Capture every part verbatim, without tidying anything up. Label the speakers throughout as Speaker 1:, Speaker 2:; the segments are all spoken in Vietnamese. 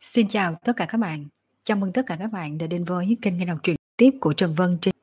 Speaker 1: Xin chào tất cả các bạn. Chào mừng tất cả các bạn đã đến với kênh nghe đọc truyện tiếp của Trần Vân trên.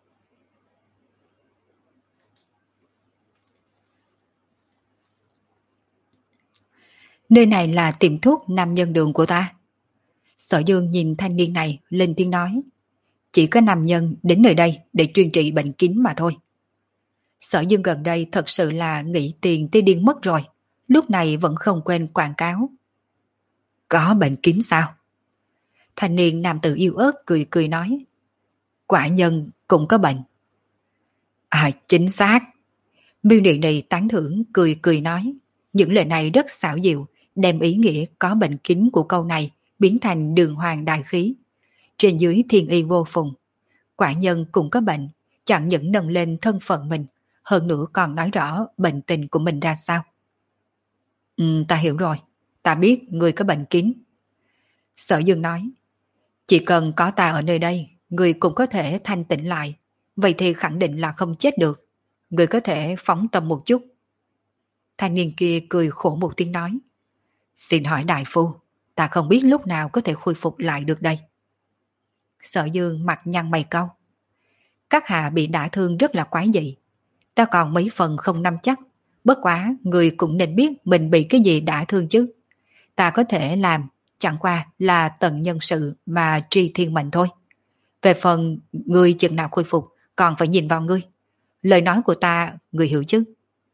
Speaker 1: Nơi này là tiệm thuốc nam nhân đường của ta. Sở Dương nhìn thanh niên này lên tiếng nói. Chỉ có nam nhân đến nơi đây để chuyên trị bệnh kín mà thôi. Sở Dương gần đây thật sự là nghĩ tiền tới điên mất rồi. Lúc này vẫn không quên quảng cáo. Có bệnh kín sao? Thanh niên nam tử yêu ớt cười cười nói. Quả nhân cũng có bệnh. À chính xác. Miêu Điện này tán thưởng cười cười nói. Những lời này rất xảo diệu, đem ý nghĩa có bệnh kín của câu này biến thành đường hoàng đại khí. Trên dưới thiên y vô phùng. Quả nhân cũng có bệnh, chẳng những nâng lên thân phận mình, hơn nữa còn nói rõ bệnh tình của mình ra sao. Ừ, ta hiểu rồi, ta biết người có bệnh kín. Sở Dương nói, chỉ cần có ta ở nơi đây, người cũng có thể thanh tịnh lại, vậy thì khẳng định là không chết được. Người có thể phóng tâm một chút. Thanh niên kia cười khổ một tiếng nói. Xin hỏi đại phu, ta không biết lúc nào có thể khôi phục lại được đây. Sở Dương mặt nhăn mày cau. Các hạ bị đả thương rất là quái dị. Ta còn mấy phần không nắm chắc. Bất quá người cũng nên biết mình bị cái gì đả thương chứ. Ta có thể làm chẳng qua là tận nhân sự mà tri thiên mệnh thôi. Về phần người chừng nào khôi phục còn phải nhìn vào ngươi. Lời nói của ta người hiểu chứ?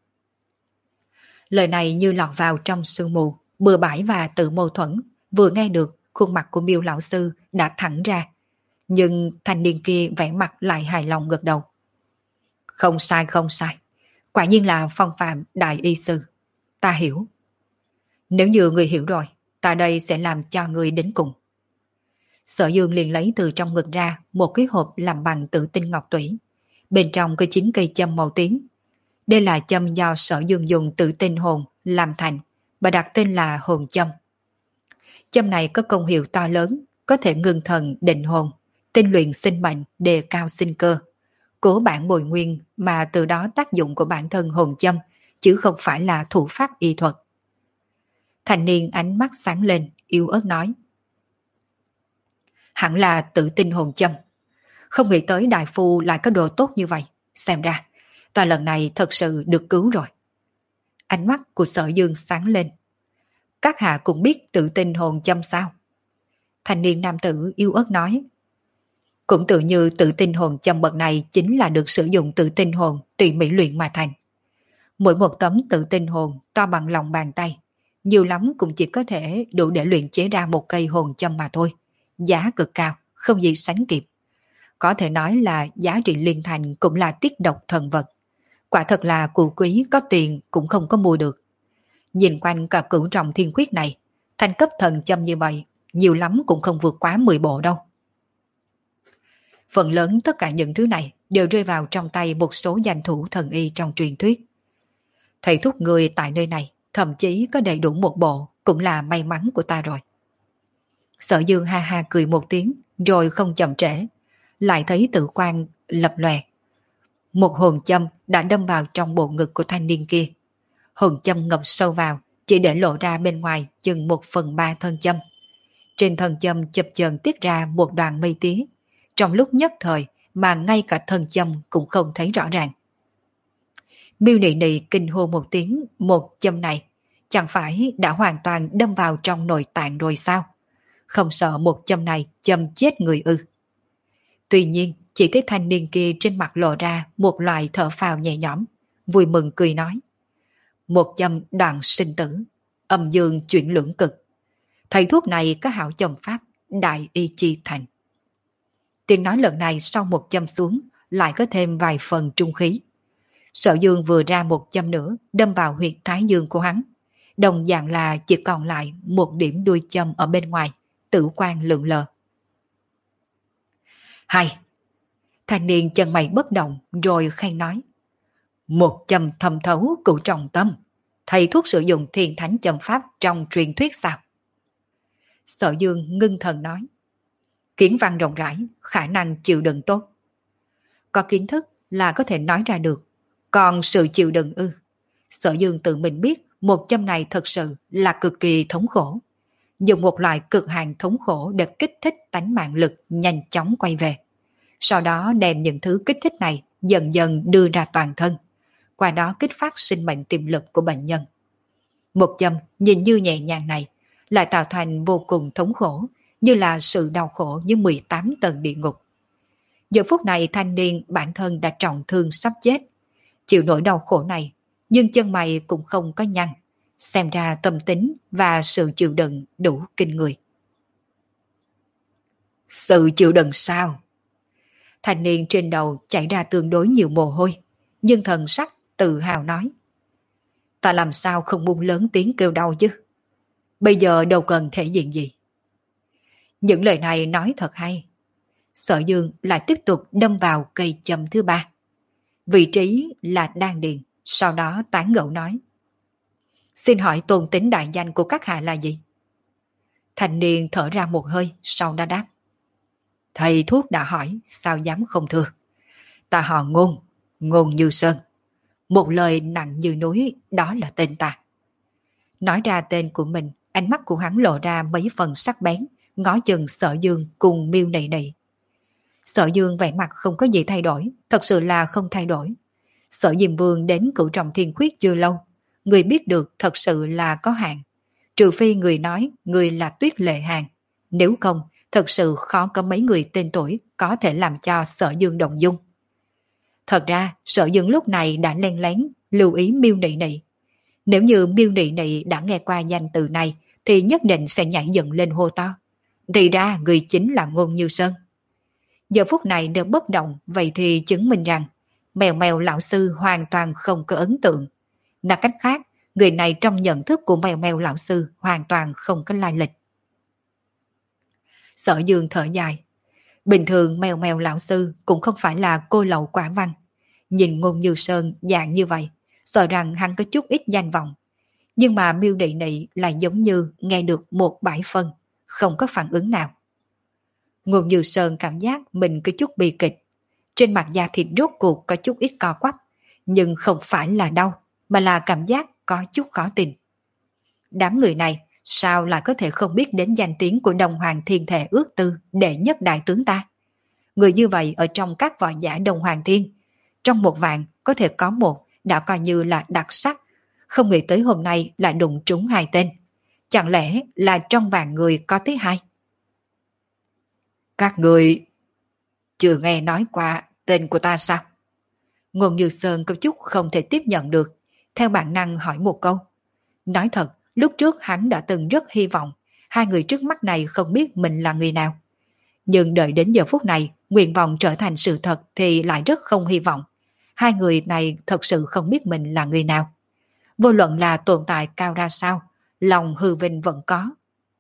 Speaker 1: Lời này như lọt vào trong sương mù, bừa bãi và tự mâu thuẫn. Vừa nghe được, khuôn mặt của Miêu lão sư đã thẳng ra. Nhưng thanh niên kia vẻ mặt lại hài lòng gật đầu. Không sai không sai. Quả nhiên là phong phạm đại y sư. Ta hiểu. Nếu như người hiểu rồi, ta đây sẽ làm cho người đến cùng. Sở Dương liền lấy từ trong ngực ra một cái hộp làm bằng tử tinh ngọc tủy. Bên trong có chín cây châm màu tím. Đây là châm do Sở Dương dùng tử tinh hồn làm thành và đặt tên là hồn châm. Châm này có công hiệu to lớn, có thể ngưng thần định hồn, tinh luyện sinh mệnh, đề cao sinh cơ, cố bản bồi nguyên mà từ đó tác dụng của bản thân hồn châm, chứ không phải là thủ pháp y thuật. Thanh niên ánh mắt sáng lên, yếu ớt nói. Hẳn là tử tinh hồn châm. Không nghĩ tới đại phu lại có đồ tốt như vậy. Xem ra, ta lần này thật sự được cứu rồi. Ánh mắt của Sở Dương sáng lên. Các hạ cũng biết tự tin hồn châm sao? Thanh niên nam tử yêu ớt nói. Cũng tự như tự tin hồn châm bậc này chính là được sử dụng tự tin hồn tùy mỹ luyện mà thành. Mỗi một tấm tự tin hồn to bằng lòng bàn tay, nhiều lắm cũng chỉ có thể đủ để luyện chế ra một cây hồn châm mà thôi. Giá cực cao, không gì sánh kịp. Có thể nói là giá trị liên thành cũng là tiết độc thần vật. Quả thật là cụ quý có tiền cũng không có mua được. Nhìn quanh cả cửu trọng thiên khuyết này, thành cấp thần châm như vậy, nhiều lắm cũng không vượt quá mười bộ đâu. Phần lớn tất cả những thứ này đều rơi vào trong tay một số danh thủ thần y trong truyền thuyết. Thầy thuốc người tại nơi này, thậm chí có đầy đủ một bộ, cũng là may mắn của ta rồi. Sở Dương ha ha cười một tiếng, rồi không chậm trễ, lại thấy tử quang lập lòe. Một hồn châm đã đâm vào trong bộ ngực của thanh niên kia. Hồn châm ngập sâu vào, chỉ để lộ ra bên ngoài chừng một phần ba thân châm. Trên thân châm chập chờn tiết ra một đoàn mây tía. Trong lúc nhất thời mà ngay cả thân châm cũng không thấy rõ ràng. Miêu Nị Nị kinh hô một tiếng, một châm này chẳng phải đã hoàn toàn đâm vào trong nội tạng rồi sao? Không sợ một châm này châm chết người ư? Tuy nhiên, chỉ thấy thanh niên kia trên mặt lộ ra một loại thở phào nhẹ nhõm, vui mừng cười nói. Một châm đoạn sinh tử, âm dương chuyển lưỡng cực. Thầy thuốc này có hảo châm pháp, đại y chi thành. Tiếng nói lần này sau một châm xuống, lại có thêm vài phần trung khí. Sở Dương vừa ra một châm nữa, đâm vào huyệt thái dương của hắn. Đồng dạng là chỉ còn lại một điểm đuôi châm ở bên ngoài, tử quang lượn lờ. Hay! Thanh niên chân mày bất động rồi khen nói. Một châm thâm thấu cửu trọng tâm. Thầy thuốc sử dụng thiên thánh châm pháp trong truyền thuyết sao? Sở Dương ngưng thần nói. Kiến văn rộng rãi, khả năng chịu đựng tốt. Có kiến thức là có thể nói ra được. Còn sự chịu đựng ư? Sở Dương tự mình biết một châm này thật sự là cực kỳ thống khổ. dùng một loại cực hạn thống khổ để kích thích tánh mạng lực nhanh chóng quay về. Sau đó đem những thứ kích thích này dần dần đưa ra toàn thân, qua đó kích phát sinh mệnh tiềm lực của bệnh nhân. Một châm nhìn như nhẹ nhàng này lại tạo thành vô cùng thống khổ, như là sự đau khổ như mười tám tầng địa ngục. Giờ phút này thanh niên bản thân đã trọng thương sắp chết, chịu nỗi đau khổ này, nhưng chân mày cũng không có nhăn, xem ra tâm tính và sự chịu đựng đủ kinh người. Sự chịu đựng sao? Thanh niên trên đầu chảy ra tương đối nhiều mồ hôi, nhưng thần sắc tự hào nói. Ta làm sao không muốn lớn tiếng kêu đau chứ? Bây giờ đâu cần thể diện gì. Những lời này nói thật hay. Sở Dương lại tiếp tục đâm vào cây châm thứ ba. Vị trí là đan điền, sau đó tán gẫu nói. Xin hỏi tôn tính đại danh của các hạ là gì? Thanh niên thở ra một hơi, sau đó đáp. Thầy thuốc đã hỏi, sao dám không thưa. Ta họ Ngôn, Ngôn Như Sơn. Một lời nặng như núi, đó là tên ta. Nói ra tên của mình, ánh mắt của hắn lộ ra mấy phần sắc bén, ngó chừng Sở Dương cùng Miêu Nị Nị. Sở Dương vẻ mặt không có gì thay đổi, thật sự là không thay đổi. Sở Diêm Vương đến Cửu Trọng Thiên Khuyết chưa lâu, người biết được thật sự là có hạn. Trừ phi người nói người là Tuyết Lệ Hàn, nếu không, thật sự khó có mấy người tên tuổi có thể làm cho Sở Dương động dung. Thật ra, Sở Dương lúc này đã len lén lưu ý Miêu Nị Nị. Nếu như Miêu Nị Nị đã nghe qua danh từ này, thì nhất định sẽ nhảy dựng lên hô to. Thì ra người chính là Ngôn Như Sơn. Giờ phút này nếu bất động, vậy thì chứng minh rằng Mèo Mèo lão sư hoàn toàn không có ấn tượng. Nói cách khác, người này trong nhận thức của Mèo Mèo lão sư hoàn toàn không có lai lịch. Sở Dương thở dài. Bình thường Mèo Mèo lão sư cũng không phải là cô lậu quả văn. Nhìn Ngôn Như Sơn dạng như vậy, sợ rằng hắn có chút ít danh vọng. Nhưng mà Miêu Nị Nị lại giống như nghe được một bãi phân, không có phản ứng nào. Ngôn Như Sơn cảm giác mình có chút bi kịch. Trên mặt da thịt rốt cuộc có chút ít co quắp, nhưng không phải là đau, mà là cảm giác có chút khó tin. Đám người này sao lại có thể không biết đến danh tiếng của Đông Hoàng Thiên Thể ước tư đệ nhất đại tướng ta? Người như vậy ở trong các võ giả Đông Hoàng Thiên, trong một vạn có thể có một đã coi như là đặc sắc, không nghĩ tới hôm nay lại đụng trúng hai tên. Chẳng lẽ là trong vạn người có tới hai? Các người chưa nghe nói qua tên của ta sao? Ngôn Như Sơn có chút không thể tiếp nhận được, theo bản năng hỏi một câu. Nói thật, lúc trước hắn đã từng rất hy vọng hai người trước mắt này không biết mình là người nào. Nhưng đợi đến giờ phút này, nguyện vọng trở thành sự thật thì lại rất không hy vọng. Hai người này thật sự không biết mình là người nào. Vô luận là tồn tại cao ra sao, lòng hư vinh vẫn có.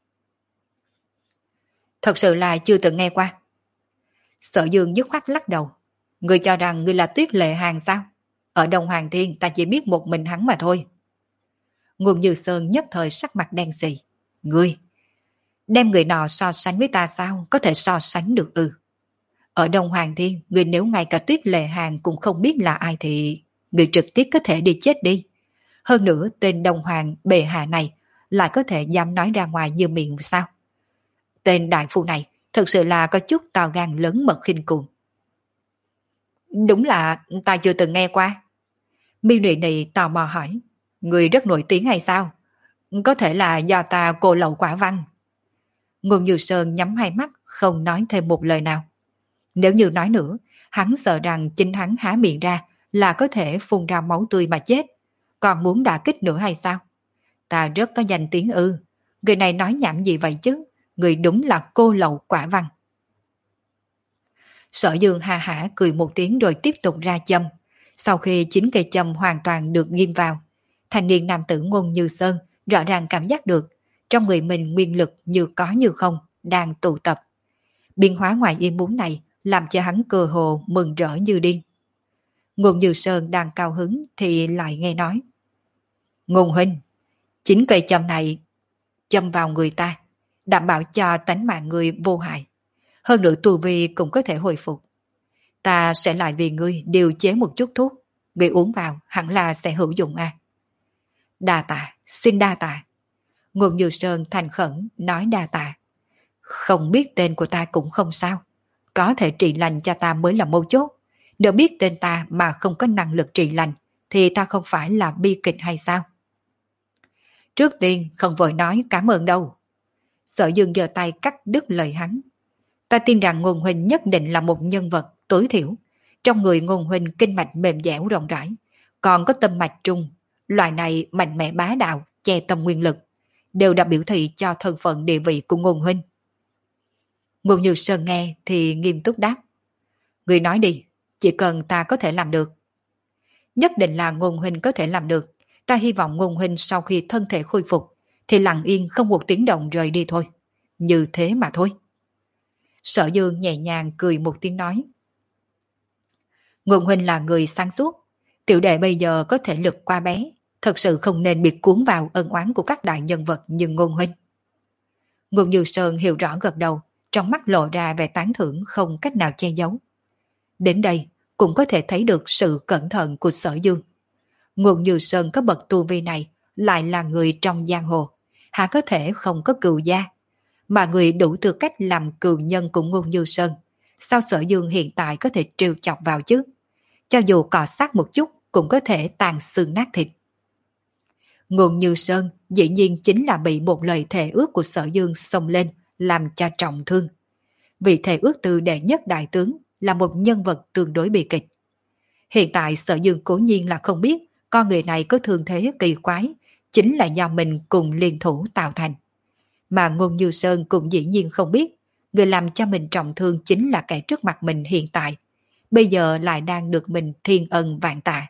Speaker 1: Thật sự là chưa từng nghe qua. Sở Dương dứt khoát lắc đầu. Người cho rằng người là Tuyết Lệ Hàn sao? Ở Đông Hoàng Thiên ta chỉ biết một mình hắn mà thôi. Ngôn Như Sơn nhất thời sắc mặt đen xì. Ngươi, đem người nọ so sánh với ta sao? Có thể so sánh được ư? Ở Đông Hoàng Thiên, người nếu ngay cả Tuyết Lệ Hàn cũng không biết là ai thì người trực tiếp có thể đi chết đi. Hơn nữa tên Đông Hoàng bệ hạ này lại có thể dám nói ra ngoài như miệng sao? Tên đại phu này thật sự là có chút to gan lớn mật khinh cuồng. Đúng là ta chưa từng nghe qua. Miêu Nị Nị tò mò hỏi. Người rất nổi tiếng hay sao? Có thể là do ta cô lậu quả văn. Ngôn Như Sơn nhắm hai mắt không nói thêm một lời nào. Nếu như nói nữa, hắn sợ rằng chính hắn há miệng ra là có thể phun ra máu tươi mà chết. Còn muốn đả kích nữa hay sao? Ta rất có danh tiếng ư. Người này nói nhảm gì vậy chứ? Người đúng là cô lậu quả văn. Sở Dương ha hả cười một tiếng rồi tiếp tục ra châm. Sau khi chín cây châm hoàn toàn được ghim vào, thanh niên nam tử Ngôn Như Sơn rõ ràng cảm giác được trong người mình nguyên lực như có như không đang tụ tập. Biến hóa ngoài ý muốn này làm cho hắn cơ hồ mừng rỡ như điên. Ngôn Như Sơn đang cao hứng thì lại nghe nói. Ngôn huynh, chín cây châm này châm vào người ta, đảm bảo cho tánh mạng người vô hại. Hơn nữa tu vi cũng có thể hồi phục. Ta sẽ lại vì ngươi điều chế một chút thuốc, ngươi uống vào hẳn là sẽ hữu dụng à. Đa tạ, xin đa tạ. Ngôn Như Sơn thành khẩn nói đa tạ. Không biết tên của ta cũng không sao. Có thể trị lành cho ta mới là mấu chốt. Nếu biết tên ta mà không có năng lực trị lành, thì ta không phải là bi kịch hay sao? Trước tiên không vội nói cảm ơn đâu. Sở Dương giơ tay cắt đứt lời hắn. Ta tin rằng Ngôn huynh nhất định là một nhân vật tối thiểu. Trong người Ngôn huynh kinh mạch mềm dẻo rộng rãi, còn có tâm mạch trung. Loại này mạnh mẽ bá đạo, che tâm nguyên lực, đều đã biểu thị cho thân phận địa vị của Ngôn huynh. Ngôn Như Sơn nghe thì nghiêm túc đáp. Người nói đi, chỉ cần ta có thể làm được. Nhất định là Ngôn huynh có thể làm được. Ta hy vọng Ngôn huynh sau khi thân thể khôi phục thì lặng yên không một tiếng động rời đi thôi. Như thế mà thôi. Sở Dương nhẹ nhàng cười một tiếng nói. Ngôn huynh là người sáng suốt. Tiểu đệ bây giờ có thể lực qua bé, thật sự không nên bị cuốn vào ân oán của các đại nhân vật như Ngôn huynh. Ngôn Như Sơn hiểu rõ gật đầu, trong mắt lộ ra vẻ tán thưởng không cách nào che giấu. Đến đây cũng có thể thấy được sự cẩn thận của Sở Dương. Ngôn Như Sơn có bậc tu vi này, lại là người trong giang hồ, há có thể không có cừu gia. Mà người đủ tư cách làm cừu nhân của Ngôn Như Sơn, sao Sở Dương hiện tại có thể trêu chọc vào chứ? Cho dù cọ sát một chút cũng có thể tàn xương nát thịt. Ngôn Như Sơn dĩ nhiên chính là bị một lời thề ước của Sở Dương xông lên, làm cho trọng thương. Vì thề ước từ đệ nhất đại tướng là một nhân vật tương đối bi kịch. Hiện tại Sở Dương cố nhiên là không biết con người này có thương thế kỳ quái, chính là do mình cùng liên thủ tạo thành. Mà Ngôn Như Sơn cũng dĩ nhiên không biết, người làm cho mình trọng thương chính là kẻ trước mặt mình hiện tại, bây giờ lại đang được mình thiên ân vạn tạ.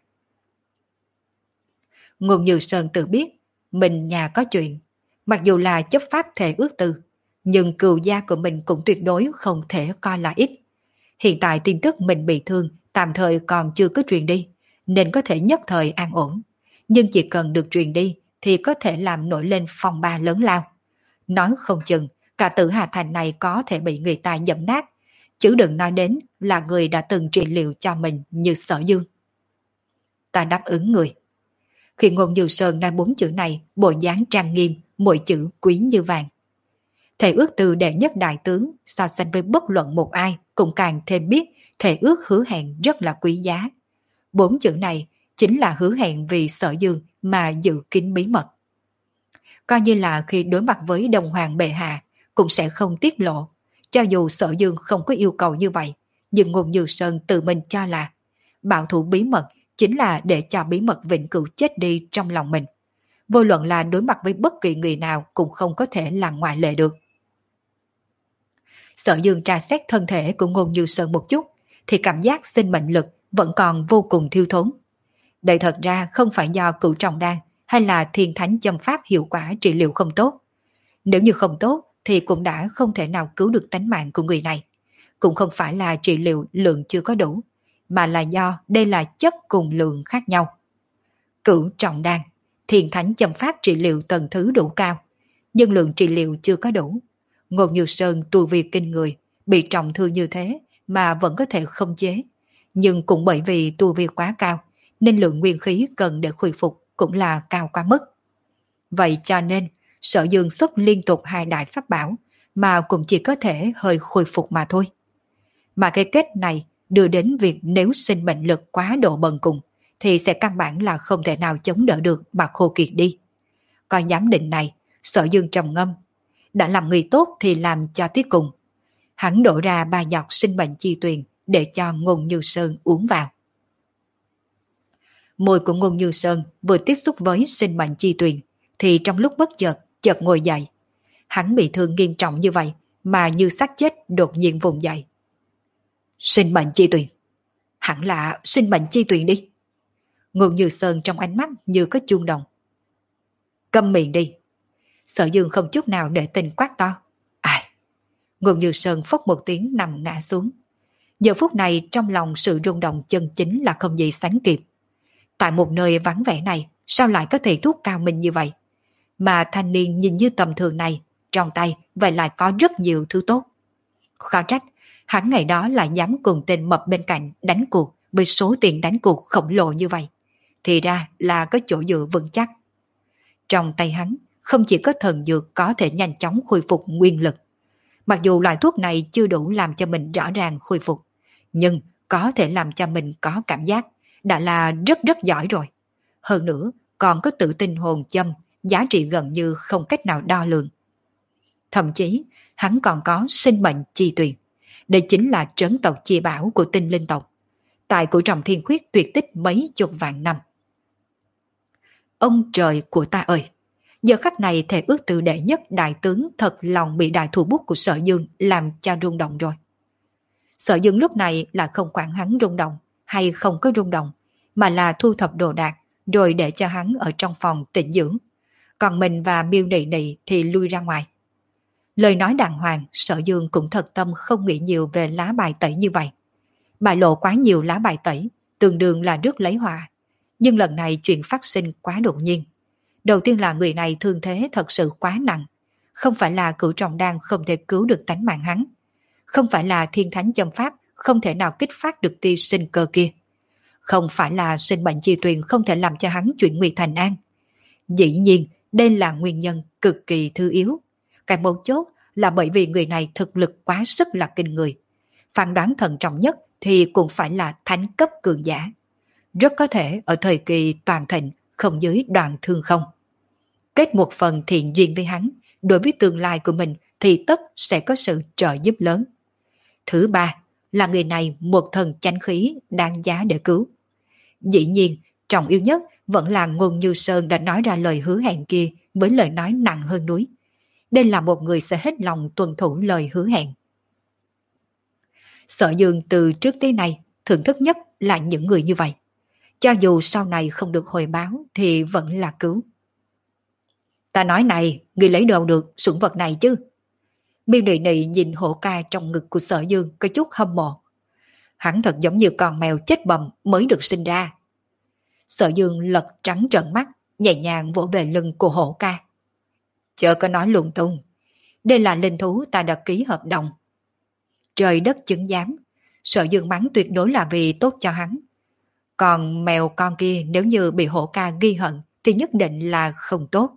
Speaker 1: Ngôn Như Sơn tự biết, mình nhà có chuyện, mặc dù là chấp pháp thể ước tư, nhưng cừu gia của mình cũng tuyệt đối không thể coi là ít. Hiện tại tin tức mình bị thương tạm thời còn chưa có truyền đi, nên có thể nhất thời an ổn. Nhưng chỉ cần được truyền đi thì có thể làm nổi lên phong ba lớn lao. Nói không chừng, cả Tử Hà Thành này có thể bị người ta dẫm nát, chứ đừng nói đến là người đã từng trị liệu cho mình như Sở Dương. Ta đáp ứng người. Khi Ngôn Như Sơn nói bốn chữ này, bộ dáng trang nghiêm, mỗi chữ quý như vàng. Thể ước từ đệ nhất đại tướng so sánh với bất luận một ai cũng càng thêm biết thể ước hứa hẹn rất là quý giá. Bốn chữ này chính là hứa hẹn vì Sở Dương mà giữ kín bí mật. Coi như là khi đối mặt với Đồng Hoàng bệ hạ cũng sẽ không tiết lộ. Cho dù Sở Dương không có yêu cầu như vậy, nhưng Ngôn Như Sơn tự mình cho là bảo thủ bí mật chính là để cho bí mật vĩnh cửu chết đi trong lòng mình. Vô luận là đối mặt với bất kỳ người nào cũng không có thể là ngoại lệ được. Sở Dương tra xét thân thể của Ngôn Như Sơn một chút, thì cảm giác sinh mệnh lực vẫn còn vô cùng thiếu thốn. Đây thật ra không phải do cửu trọng đan hay là thiên thánh châm pháp hiệu quả trị liệu không tốt. Nếu như không tốt thì cũng đã không thể nào cứu được tánh mạng của người này. Cũng không phải là trị liệu lượng chưa có đủ, mà là do đây là chất cùng lượng khác nhau. Cửu trọng đan, thiên thánh châm pháp trị liệu tầng thứ đủ cao, nhưng lượng trị liệu chưa có đủ. Ngôn Như Sơn tu vi kinh người, bị trọng thương như thế mà vẫn có thể không chế. Nhưng cũng bởi vì tu vi quá cao, nên lượng nguyên khí cần để khôi phục cũng là cao quá mức. Vậy cho nên, Sở Dương xuất liên tục hai đại pháp bảo, mà cũng chỉ có thể hơi khôi phục mà thôi. Mà cái kết này đưa đến việc nếu sinh mệnh lực quá độ bần cùng, thì sẽ căn bản là không thể nào chống đỡ được mà khô kiệt đi. Coi giám định này, Sở Dương trầm ngâm. Đã làm người tốt thì làm cho tiếc cùng. Hắn đổ ra ba giọt sinh mệnh chi tuyền để cho Ngôn Như Sơn uống vào. Môi của Ngôn Như Sơn vừa tiếp xúc với sinh mệnh chi tuyền thì trong lúc bất chợt chợt ngồi dậy. Hắn bị thương nghiêm trọng như vậy mà như xác chết đột nhiên vùng dậy. Sinh mệnh chi tuyền, hẳn là sinh mệnh chi tuyền đi. Ngôn Như Sơn trong ánh mắt như có chuông đồng. Câm miệng đi. Sở Dương không chút nào để tình quát to. Ai? Ngôn Như Sơn phốc một tiếng nằm ngã xuống. Giờ phút này trong lòng sự rung động chân chính là không gì sánh kịp. Tại một nơi vắng vẻ này, sao lại có thể thuốc cao minh như vậy? Mà thanh niên nhìn như tầm thường này, trong tay vậy lại có rất nhiều thứ tốt. Khó trách, hắn ngày đó lại dám cùng tên mập bên cạnh đánh cuộc với số tiền đánh cuộc khổng lồ như vậy. Thì ra là có chỗ dựa vững chắc. Trong tay hắn không chỉ có thần dược có thể nhanh chóng khôi phục nguyên lực. Mặc dù loại thuốc này chưa đủ làm cho mình rõ ràng khôi phục, nhưng có thể làm cho mình có cảm giác đã là rất rất giỏi rồi. Hơn nữa, còn có tự tin hồn châm, giá trị gần như không cách nào đo lường. Thậm chí, hắn còn có sinh mệnh chi tuyền. Đây chính là trấn tộc chi bảo của tinh linh tộc. Tại của Trọng Thiên Khuyết tuyệt tích mấy chục vạn năm. Ông trời của ta ơi! Giờ khắc này thể ước từ đệ nhất đại tướng thật lòng bị đại thủ bút của Sở Dương làm cho rung động rồi. Sở Dương lúc này là không quản hắn rung động hay không có rung động, mà là thu thập đồ đạc rồi để cho hắn ở trong phòng tĩnh dưỡng. Còn mình và Miêu Nị Nị thì lui ra ngoài. Lời nói đàng hoàng, Sở Dương cũng thật tâm không nghĩ nhiều về lá bài tẩy như vậy. Bại lộ quá nhiều lá bài tẩy, tương đương là rước lấy họa. Nhưng lần này chuyện phát sinh quá đột nhiên. Đầu tiên là người này thương thế thật sự quá nặng. Không phải là cửu trọng đan không thể cứu được tánh mạng hắn. Không phải là thiên thánh châm pháp không thể nào kích phát được tia sinh cơ kia. Không phải là sinh mệnh chi tuyền không thể làm cho hắn chuyển nguy thành an. Dĩ nhiên, đây là nguyên nhân cực kỳ thư yếu. Cái mấu chốt là bởi vì người này thực lực quá sức là kinh người. Phán đoán thận trọng nhất thì cũng phải là thánh cấp cường giả. Rất có thể ở thời kỳ toàn thịnh không dưới Đoạn Thương Không. Kết một phần thiện duyên với hắn, đối với tương lai của mình thì tất sẽ có sự trợ giúp lớn. Thứ ba là người này một thần chánh khí đáng giá để cứu. Dĩ nhiên, trọng yếu nhất vẫn là Ngôn Như Sơn đã nói ra lời hứa hẹn kia với lời nói nặng hơn núi. Đây là một người sẽ hết lòng tuân thủ lời hứa hẹn. Sở Dương từ trước tới nay thưởng thức nhất là những người như vậy. Cho dù sau này không được hồi báo thì vẫn là cứu. Ta nói này, người lấy đâu được sủng vật này chứ? Miêu Nị Nị nhìn hổ ca trong ngực của Sở Dương có chút hâm mộ. Hắn thật giống như con mèo chết bầm mới được sinh ra. Sở Dương lật trắng trợn mắt, nhẹ nhàng vỗ về lưng của hổ ca. Chớ có nói lung tung. Đây là linh thú ta đã ký hợp đồng. Trời đất chứng giám. Sở Dương mắng tuyệt đối là vì tốt cho hắn. Còn mèo con kia nếu như bị hổ ca ghi hận thì nhất định là không tốt.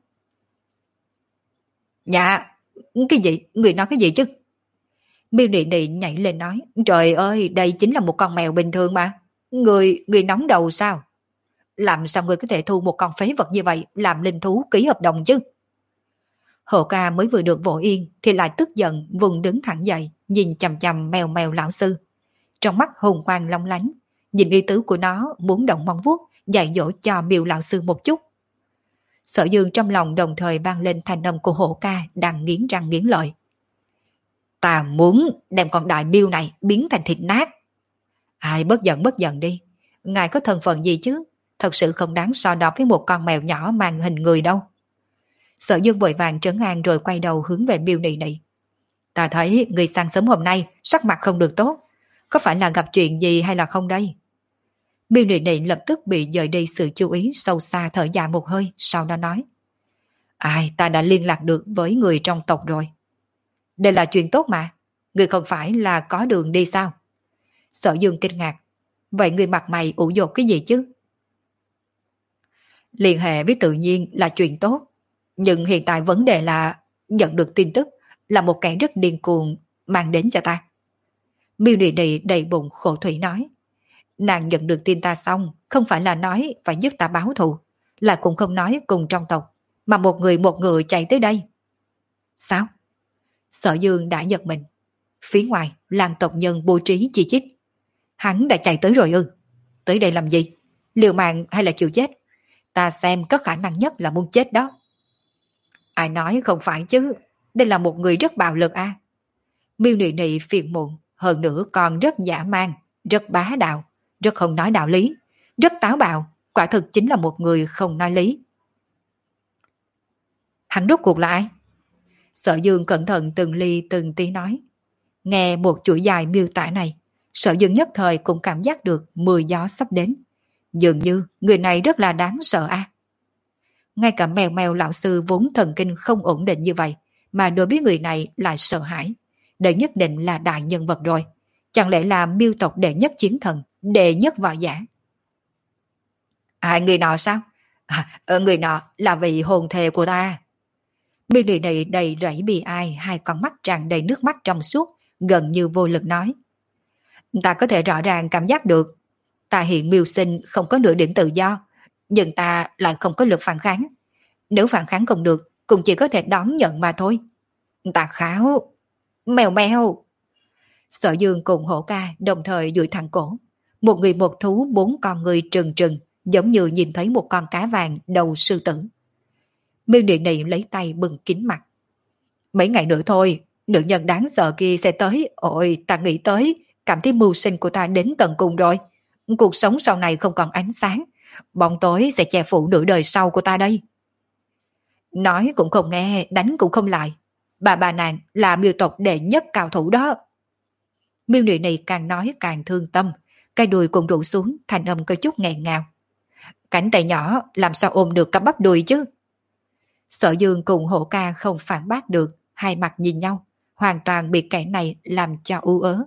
Speaker 1: Dạ, cái gì? Người nói cái gì chứ? Miêu Nị Nị nhảy lên nói. Trời ơi, đây chính là một con mèo bình thường mà. Người, người nóng đầu sao? Làm sao người có thể thu một con phế vật như vậy làm linh thú ký hợp đồng chứ? Hổ ca mới vừa được vỗ yên thì lại tức giận vùng đứng thẳng dậy, nhìn chằm chằm mèo mèo lão sư. Trong mắt hùng quang long lánh, nhìn ý tứ của nó muốn động móng vuốt dạy dỗ cho Miêu lão sư một chút. Sở Dương trong lòng đồng thời vang lên thanh âm của hổ ca đang nghiến răng nghiến lợi. Ta muốn đem con đại Miêu này biến thành thịt nát. Ai bất giận bất giận đi. Ngài có thân phận gì chứ? Thật sự không đáng so đo với một con mèo nhỏ mang hình người đâu. Sở Dương vội vàng trấn an rồi quay đầu hướng về Miêu Nị Nị. Ta thấy người sáng sớm hôm nay sắc mặt không được tốt. Có phải là gặp chuyện gì hay là không đây? Miêu Nị Nị lập tức bị dời đi sự chú ý, sâu xa thở dài một hơi, sau đó nói. Ai, ta đã liên lạc được với người trong tộc rồi. Đây là chuyện tốt mà. Người không phải là có đường đi sao? Sở Dương kinh ngạc. Vậy người mặt mày ủ dột cái gì chứ? Liên hệ với tự nhiên là chuyện tốt. Nhưng hiện tại vấn đề là nhận được tin tức là một kẻ rất điên cuồng mang đến cho ta. Miêu Nị Nị đầy bụng khổ thủy nói. Nàng nhận được tin ta xong, không phải là nói phải giúp ta báo thù, là cũng không nói cùng trong tộc, mà một người một người chạy tới đây. Sao? Sở Dương đã giật mình. Phía ngoài, làng tộc nhân bố trí chi chít. Hắn đã chạy tới rồi ư? Tới đây làm gì? Liều mạng hay là chịu chết? Ta xem có khả năng nhất là muốn chết đó. Ai nói không phải chứ, đây là một người rất bạo lực à. Miêu Nị Nị phiền muộn, hơn nữa còn rất dã man, rất bá đạo, rất không nói đạo lý, rất táo bạo, quả thực chính là một người không nói lý. Hắn rốt cuộc là ai? Sở Dương cẩn thận từng ly từng tí nói. Nghe một chuỗi dài miêu tả này, Sở Dương nhất thời cũng cảm giác được mưa gió sắp đến. Dường như người này rất là đáng sợ a. À. Ngay cả mèo mèo lão sư vốn thần kinh không ổn định như vậy, mà đối với người này lại sợ hãi. Đây nhất định là đại nhân vật rồi. Chẳng lẽ là miêu tộc đệ nhất chiến thần, đệ nhất võ giả? À, người nọ sao? À, người nọ là vị hồn thề của ta. Miêu Nị Nị đầy rẫy bi ai, hai con mắt tràn đầy nước mắt trong suốt, gần như vô lực nói. Ta có thể rõ ràng cảm giác được, ta hiện mưu sinh không có nửa điểm tự do, nhưng ta lại không có lực phản kháng. Nếu phản kháng không được, cũng chỉ có thể đón nhận mà thôi. Ta kháo, mèo mèo. Sở Dương cùng Hổ Ca đồng thời duỗi thẳng cổ. Một người một thú, bốn con người trừng trừng, giống như nhìn thấy một con cá vàng đầu sư tử. Miêu Nị Nị lấy tay bưng kín mặt. Mấy ngày nữa thôi, nữ nhân đáng sợ kia sẽ tới. Ôi, ta nghĩ tới, cảm thấy mưu sinh của ta đến tận cùng rồi. Cuộc sống sau này không còn ánh sáng, bóng tối sẽ che phủ nửa đời sau của ta đây. Nói cũng không nghe, đánh cũng không lại. Bà bà nàng là miêu tộc đệ nhất cao thủ đó. Miêu Nị Nị càng nói càng thương tâm, cái đùi cũng rủ xuống, thành âm có chút nghẹn ngào. Cánh tay nhỏ làm sao ôm được cặp bắp đùi chứ? Sở Dương cùng Hổ Ca không phản bác được, hai mặt nhìn nhau, hoàn toàn bị kẻ này làm cho u ớ.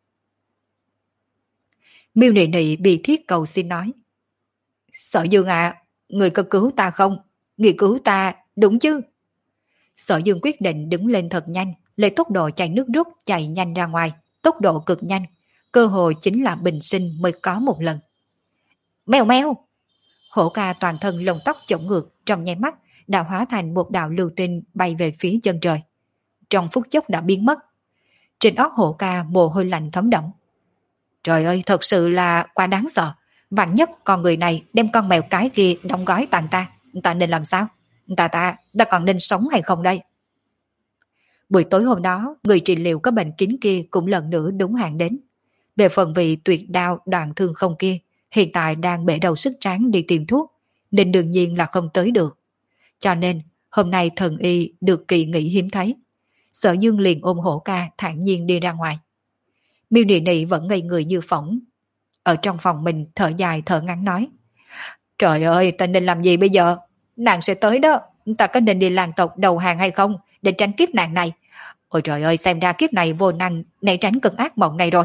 Speaker 1: Miêu Nị Nị bị thiết cầu xin nói. Sở Dương à, người có cứu ta không? Người cứu ta, đúng chứ? Sở Dương quyết định đứng lên thật nhanh, lấy tốc độ chạy nước rút chạy nhanh ra ngoài, tốc độ cực nhanh, cơ hội chính là bình sinh mới có một lần. Mèo mèo! Hổ Ca toàn thân lông tóc chổng ngược, trong nháy mắt đã hóa thành một đạo lưu tinh bay về phía chân trời. Trong phút chốc đã biến mất. Trên óc Hổ Ca mồ hôi lạnh thấm đẫm. Trời ơi, thật sự là quá đáng sợ. Vạn nhất con người này đem con mèo cái kia đóng gói tặng ta, ta nên làm sao? Ta ta, ta còn nên sống hay không đây? Buổi tối hôm đó, người trị liệu có bệnh kín kia cũng lần nữa đúng hạn đến. Về phần vị tuyệt đao đoạn thương không kia, hiện tại đang bể đầu sức tráng đi tìm thuốc, nên đương nhiên là không tới được. Cho nên, hôm nay thần y được kỳ nghỉ hiếm thấy. Sở Dương liền ôm Hổ Ca thản nhiên đi ra ngoài. Miêu Nị Nị vẫn ngây người như phỏng. Ở trong phòng mình thở dài thở ngắn nói. Trời ơi, ta nên làm gì bây giờ? Nàng sẽ tới đó, ta có nên đi làng tộc đầu hàng hay không để tránh kiếp nạn này? Ôi trời ơi, xem ra kiếp này vô năng né tránh cơn ác mộng này rồi.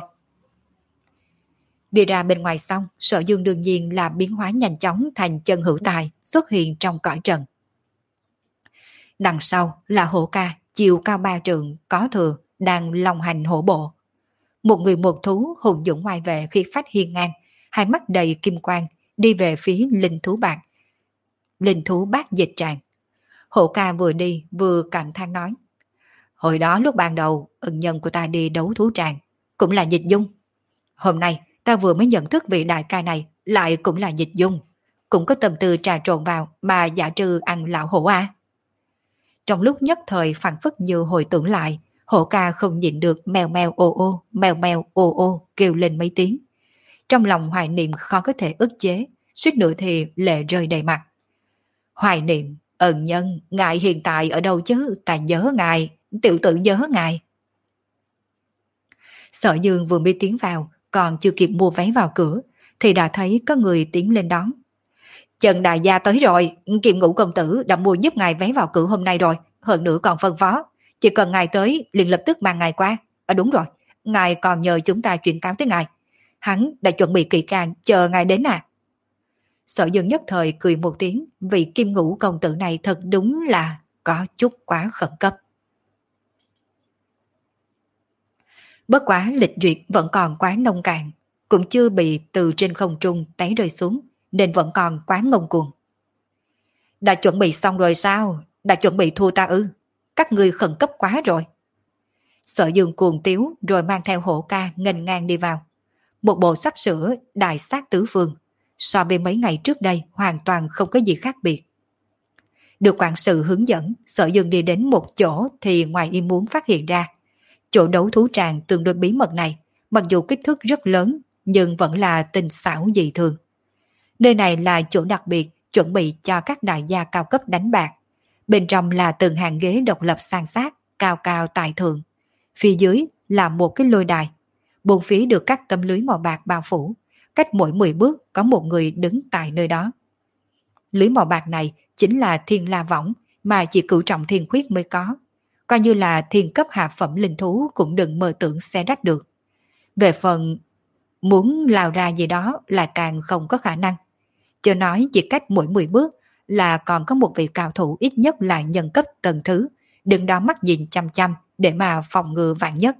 Speaker 1: Đi ra bên ngoài xong, Sở Dương đương nhiên là biến hóa nhanh chóng thành chân hữu tài xuất hiện trong cõi trần. Đằng sau là Hổ Ca, chiều cao ba trượng, có thừa, đang long hành hổ bộ. Một người một thú hùng dũng ngoài vệ khi phách hiên ngang, hai mắt đầy kim quang, đi về phía linh thú bạc. Linh thú bát dịch tràng. Hổ Ca vừa đi vừa cảm than nói. Hồi đó lúc ban đầu, ân nhân của ta đi đấu thú tràng, cũng là Dịch Dung. Hôm nay, ta vừa mới nhận thức vị đại ca này lại cũng là Dịch Dung. Cũng có tâm tư trà trộn vào mà giả trừ ăn lão hổ à. Trong lúc nhất thời phản phất như hồi tưởng lại, Hổ Ca không nhịn được mèo mèo ô ô, mèo mèo ô ô kêu lên mấy tiếng. Trong lòng hoài niệm khó có thể ức chế, suýt nữa thì lệ rơi đầy mặt. Hoài niệm, ân nhân, ngài hiện tại ở đâu chứ, ta nhớ ngài, tiểu tử nhớ ngài. Sở Dương vừa mới tiến vào, còn chưa kịp mua vé vào cửa, thì đã thấy có người tiến lên đón. Trần đại gia tới rồi, Kiệm Ngũ công tử đã mua giúp ngài vé vào cửa hôm nay rồi, hơn nữa còn phân phó. Chỉ cần ngài tới, liền lập tức mang ngài qua. À đúng rồi, ngài còn nhờ chúng ta chuyển cáo tới ngài. Hắn đã chuẩn bị kỹ càng, chờ ngài đến à. Sở Dương nhất thời cười một tiếng, vì Kim Ngũ công tử này thật đúng là có chút quá khẩn cấp. Bất quá lịch duyệt vẫn còn quá nông cạn, cũng chưa bị từ trên không trung té rơi xuống, nên vẫn còn quá ngông cuồng. Đã chuẩn bị xong rồi sao? Đã chuẩn bị thua ta ư? Các ngươi khẩn cấp quá rồi. Sở Dương cuồng tiếu rồi mang theo Hổ Ca nghênh ngang đi vào. Một bộ sắp sửa đại sát tứ phương, so với mấy ngày trước đây hoàn toàn không có gì khác biệt. Được quản sự hướng dẫn, Sở Dương đi đến một chỗ thì ngoài ý muốn phát hiện ra. Chỗ đấu thú tràng tương đối bí mật này, mặc dù kích thước rất lớn, nhưng vẫn là tinh xảo dị thường. Nơi này là chỗ đặc biệt chuẩn bị cho các đại gia cao cấp đánh bạc. Bên trong là từng hàng ghế độc lập san sát, cao cao tại thượng. Phía dưới là một cái lôi đài. Bốn phía được các tấm lưới màu bạc bao phủ. Cách mỗi mười bước có một người đứng tại nơi đó. Lưới màu bạc này chính là thiên la võng mà chỉ cửu trọng thiên khuyết mới có. Coi như là thiên cấp hạ phẩm linh thú cũng đừng mơ tưởng xé rách được. Về phần muốn lao ra gì đó là càng không có khả năng. Chưa nói chỉ cách mỗi mười bước là còn có một vị cao thủ ít nhất là nhân cấp tầng thứ, đứng đó mắt nhìn chăm chăm để mà phòng ngừa vạn nhất.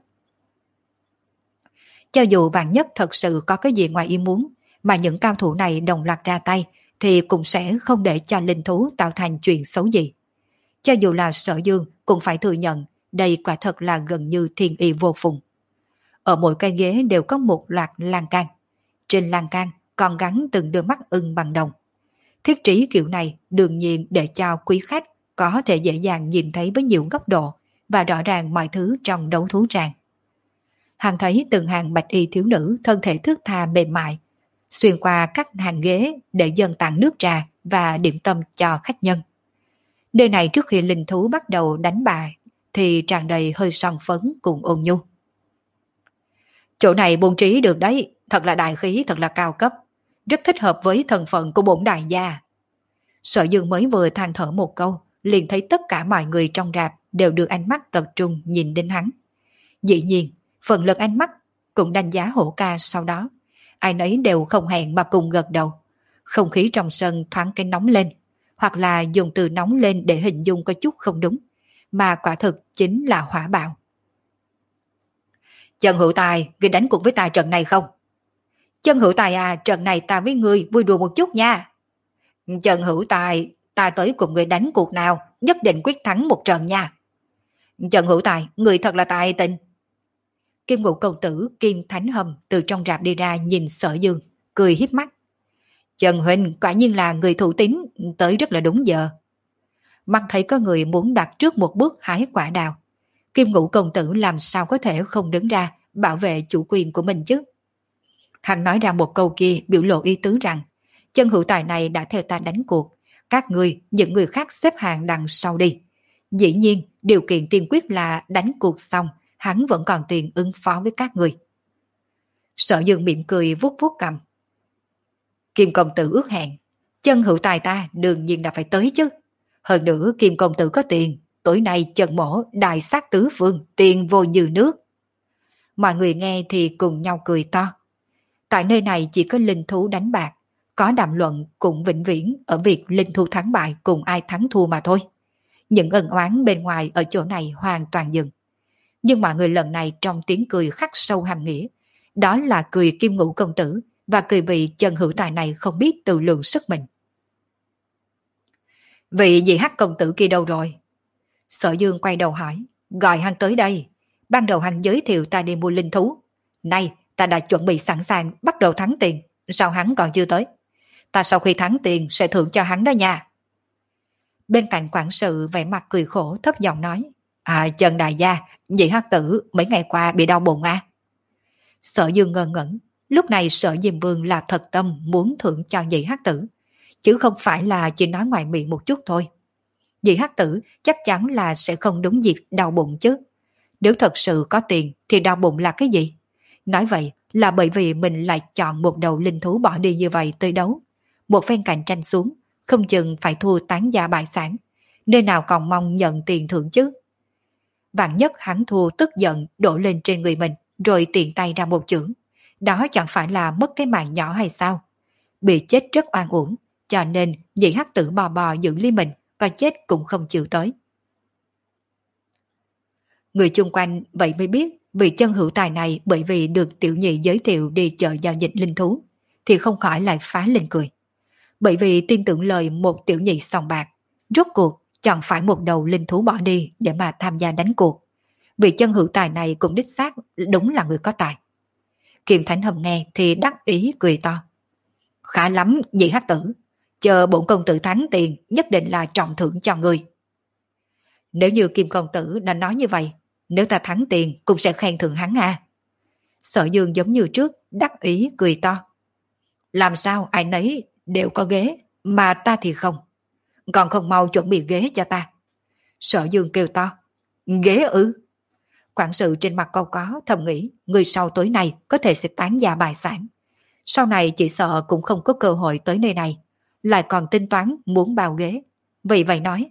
Speaker 1: Cho dù vạn nhất thật sự có cái gì ngoài ý muốn, mà những cao thủ này đồng loạt ra tay, thì cũng sẽ không để cho linh thú tạo thành chuyện xấu gì. Cho dù là Sở Dương cũng phải thừa nhận, đây quả thật là gần như thiên y vô phùng. Ở mỗi cái ghế đều có một loạt lan can. Trên lan can còn gắn từng đôi mắt ưng bằng đồng. Thiết trí kiểu này đương nhiên để cho quý khách có thể dễ dàng nhìn thấy với nhiều góc độ và rõ ràng mọi thứ trong đấu thú tràng. Hắn thấy từng hàng bạch y thiếu nữ thân thể thướt tha mềm mại, xuyên qua các hàng ghế để dâng tặng nước trà và điểm tâm cho khách nhân. Nơi này trước khi linh thú bắt đầu đánh bại thì tràn đầy hơi son phấn cùng ôn nhu. Chỗ này bố trí được đấy, thật là đại khí, thật là cao cấp, rất thích hợp với thân phận của bổn đại gia. Sở Dương mới vừa than thở một câu, liền thấy tất cả mọi người trong rạp đều đưa ánh mắt tập trung nhìn đến hắn. Dĩ nhiên, phần lực ánh mắt cũng đánh giá Hổ Ca sau đó. Ai nấy đều không hẹn mà cùng gật đầu. Không khí trong sân thoáng cái nóng lên, hoặc là dùng từ nóng lên để hình dung có chút không đúng, mà quả thực chính là hỏa bạo. Trần Hữu Tài, ngươi đánh cuộc với ta trận này không? Trần Hữu Tài à, trận này ta với ngươi vui đùa một chút nha. Trần Hữu Tài, ta tới cùng ngươi đánh cuộc nào, nhất định quyết thắng một trận nha. Trần Hữu Tài, ngươi thật là tài tình. Kim Ngũ công tử Kim Thánh Hầm từ trong rạp đi ra nhìn Sở Dương, cười hiếp mắt. Trần huynh quả nhiên là người thủ tín, tới rất là đúng giờ. Mắt thấy có người muốn đặt trước một bước hái quả đào, Kim Ngũ công tử làm sao có thể không đứng ra bảo vệ chủ quyền của mình chứ. Hắn nói ra một câu kia biểu lộ ý tứ rằng, Trần Hữu Tài này đã theo ta đánh cuộc, các người, những người khác xếp hàng đằng sau đi. Dĩ nhiên, điều kiện tiên quyết là đánh cuộc xong, hắn vẫn còn tiền ứng phó với các người. Sở Dương mỉm cười vuốt vuốt cầm. Kim công tử ước hẹn, Trần Hữu Tài ta đương nhiên là phải tới chứ. Hơn nữa Kim công tử có tiền, tối nay Trần mổ đại sát tứ phương, tiền vô như nước. Mọi người nghe thì cùng nhau cười to. Tại nơi này chỉ có linh thú đánh bạc, có đàm luận cũng vĩnh viễn ở việc linh thú thắng bại cùng ai thắng thua mà thôi. Những ân oán bên ngoài ở chỗ này hoàn toàn dừng. Nhưng mọi người lần này trong tiếng cười khắc sâu hàm nghĩa, đó là cười Kim Ngũ công tử và cười vị Trần Hữu Tài này không biết tự lượng sức mình. Vị dị hắc công tử kia đâu rồi? Sở Dương quay đầu hỏi, gọi hắn tới đây. Ban đầu hắn giới thiệu ta đi mua linh thú. Nay ta đã chuẩn bị sẵn sàng bắt đầu thắng tiền, sao hắn còn chưa tới? Ta sau khi thắng tiền sẽ thưởng cho hắn đó nha. Bên cạnh quản sự vẻ mặt cười khổ thấp giọng nói, à Trần đại gia, dị hắc tử mấy ngày qua bị đau bụng à? Sở Dương ngơ ngẩn, lúc này Sở Diêm Vương là thật tâm muốn thưởng cho dị hắc tử, chứ không phải là chỉ nói ngoài miệng một chút thôi. Dị hắc tử chắc chắn là sẽ không đúng dịp đau bụng chứ. Nếu thật sự có tiền thì đau bụng là cái gì? Nói vậy là bởi vì mình lại chọn một đầu linh thú bỏ đi như vậy tới đấu. Một phen cạnh tranh xuống, không chừng phải thua tán gia bại sản, nơi nào còn mong nhận tiền thưởng chứ. Vạn nhất hắn thua tức giận đổ lên trên người mình, rồi tiện tay ra một chưởng. Đó chẳng phải là mất cái mạng nhỏ hay sao? Bị chết rất oan uổng, cho nên dị hắc tử bò bò giữ ly mình, coi chết cũng không chịu tới. Người chung quanh vậy mới biết vị Trần Hữu Tài này bởi vì được tiểu nhị giới thiệu đi chợ giao dịch linh thú, thì không khỏi lại phá lên cười. Bởi vì tin tưởng lời một tiểu nhị sòng bạc, rốt cuộc chẳng phải một đầu linh thú bỏ đi để mà tham gia đánh cuộc. Vị Trần Hữu Tài này cũng đích xác đúng là người có tài. Kim Thánh Hầm nghe thì đắc ý cười to. Khá lắm nhị hắc tử, chờ bổn công tử thắng tiền nhất định là trọng thưởng cho người. Nếu như Kim công tử đã nói như vậy, nếu ta thắng tiền cũng sẽ khen thưởng hắn à. Sở Dương giống như trước đắc ý cười to. Làm sao ai nấy đều có ghế mà ta thì không? Còn không mau chuẩn bị ghế cho ta. Sở Dương kêu to. Ghế ư? Quản sự trên mặt câu có thầm nghĩ người sau tối nay có thể sẽ tán gia bại sản. Sau này chỉ sợ cũng không có cơ hội tới nơi này, lại còn tính toán muốn bao ghế. Vì vậy nói,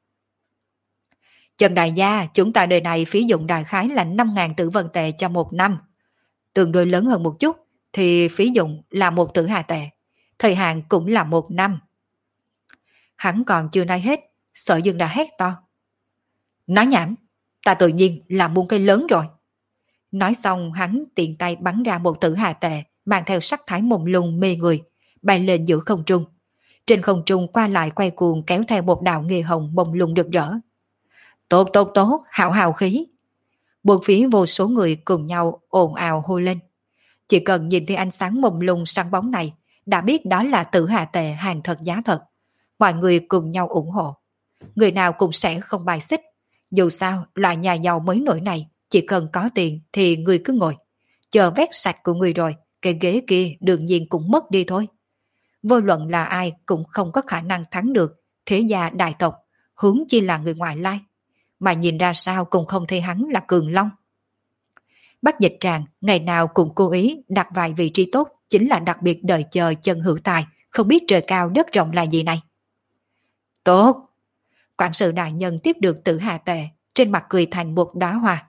Speaker 1: Trần đại gia, chúng ta đời này phí dụng đại khái là năm ngàn tử vân tệ cho một năm. Tương đối lớn hơn một chút thì phí dụng là một tử hà tệ, thời hạn cũng là một năm. Hắn còn chưa nói hết, Sở Dương đã hét to. Nói nhảm, ta tự nhiên là muôn cây lớn rồi. Nói xong hắn tiện tay bắn ra một tử hà tệ mang theo sắc thái mông lung mê người, bay lên giữa không trung. Trên không trung qua lại quay cuồng kéo theo một đạo nghề hồng mông lung rực rỡ. Tốt tốt tốt, hào hào khí. Bốn phía vô số người cùng nhau ồn ào hô lên. Chỉ cần nhìn thấy ánh sáng mông lung sáng bóng này, đã biết đó là tử hà tệ hàng thật giá thật. Mọi người cùng nhau ủng hộ. Người nào cũng sẽ không bài xích. Dù sao, loại nhà giàu mới nổi này, chỉ cần có tiền thì người cứ ngồi. Chờ vét sạch của người rồi, cái ghế kia đương nhiên cũng mất đi thôi. Vô luận là ai cũng không có khả năng thắng được thế gia đại tộc, huống chi là người ngoại lai. Mà nhìn ra sao cũng không thấy hắn là Cường Long. Bác Dịch Tràng ngày nào cũng cố ý đặt vài vị trí tốt, chính là đặc biệt đợi chờ chân hữu tài, không biết trời cao đất rộng là gì này. Tốt! Quản sự đại nhân tiếp được tử hà tệ, trên mặt cười thành một đóa hoa.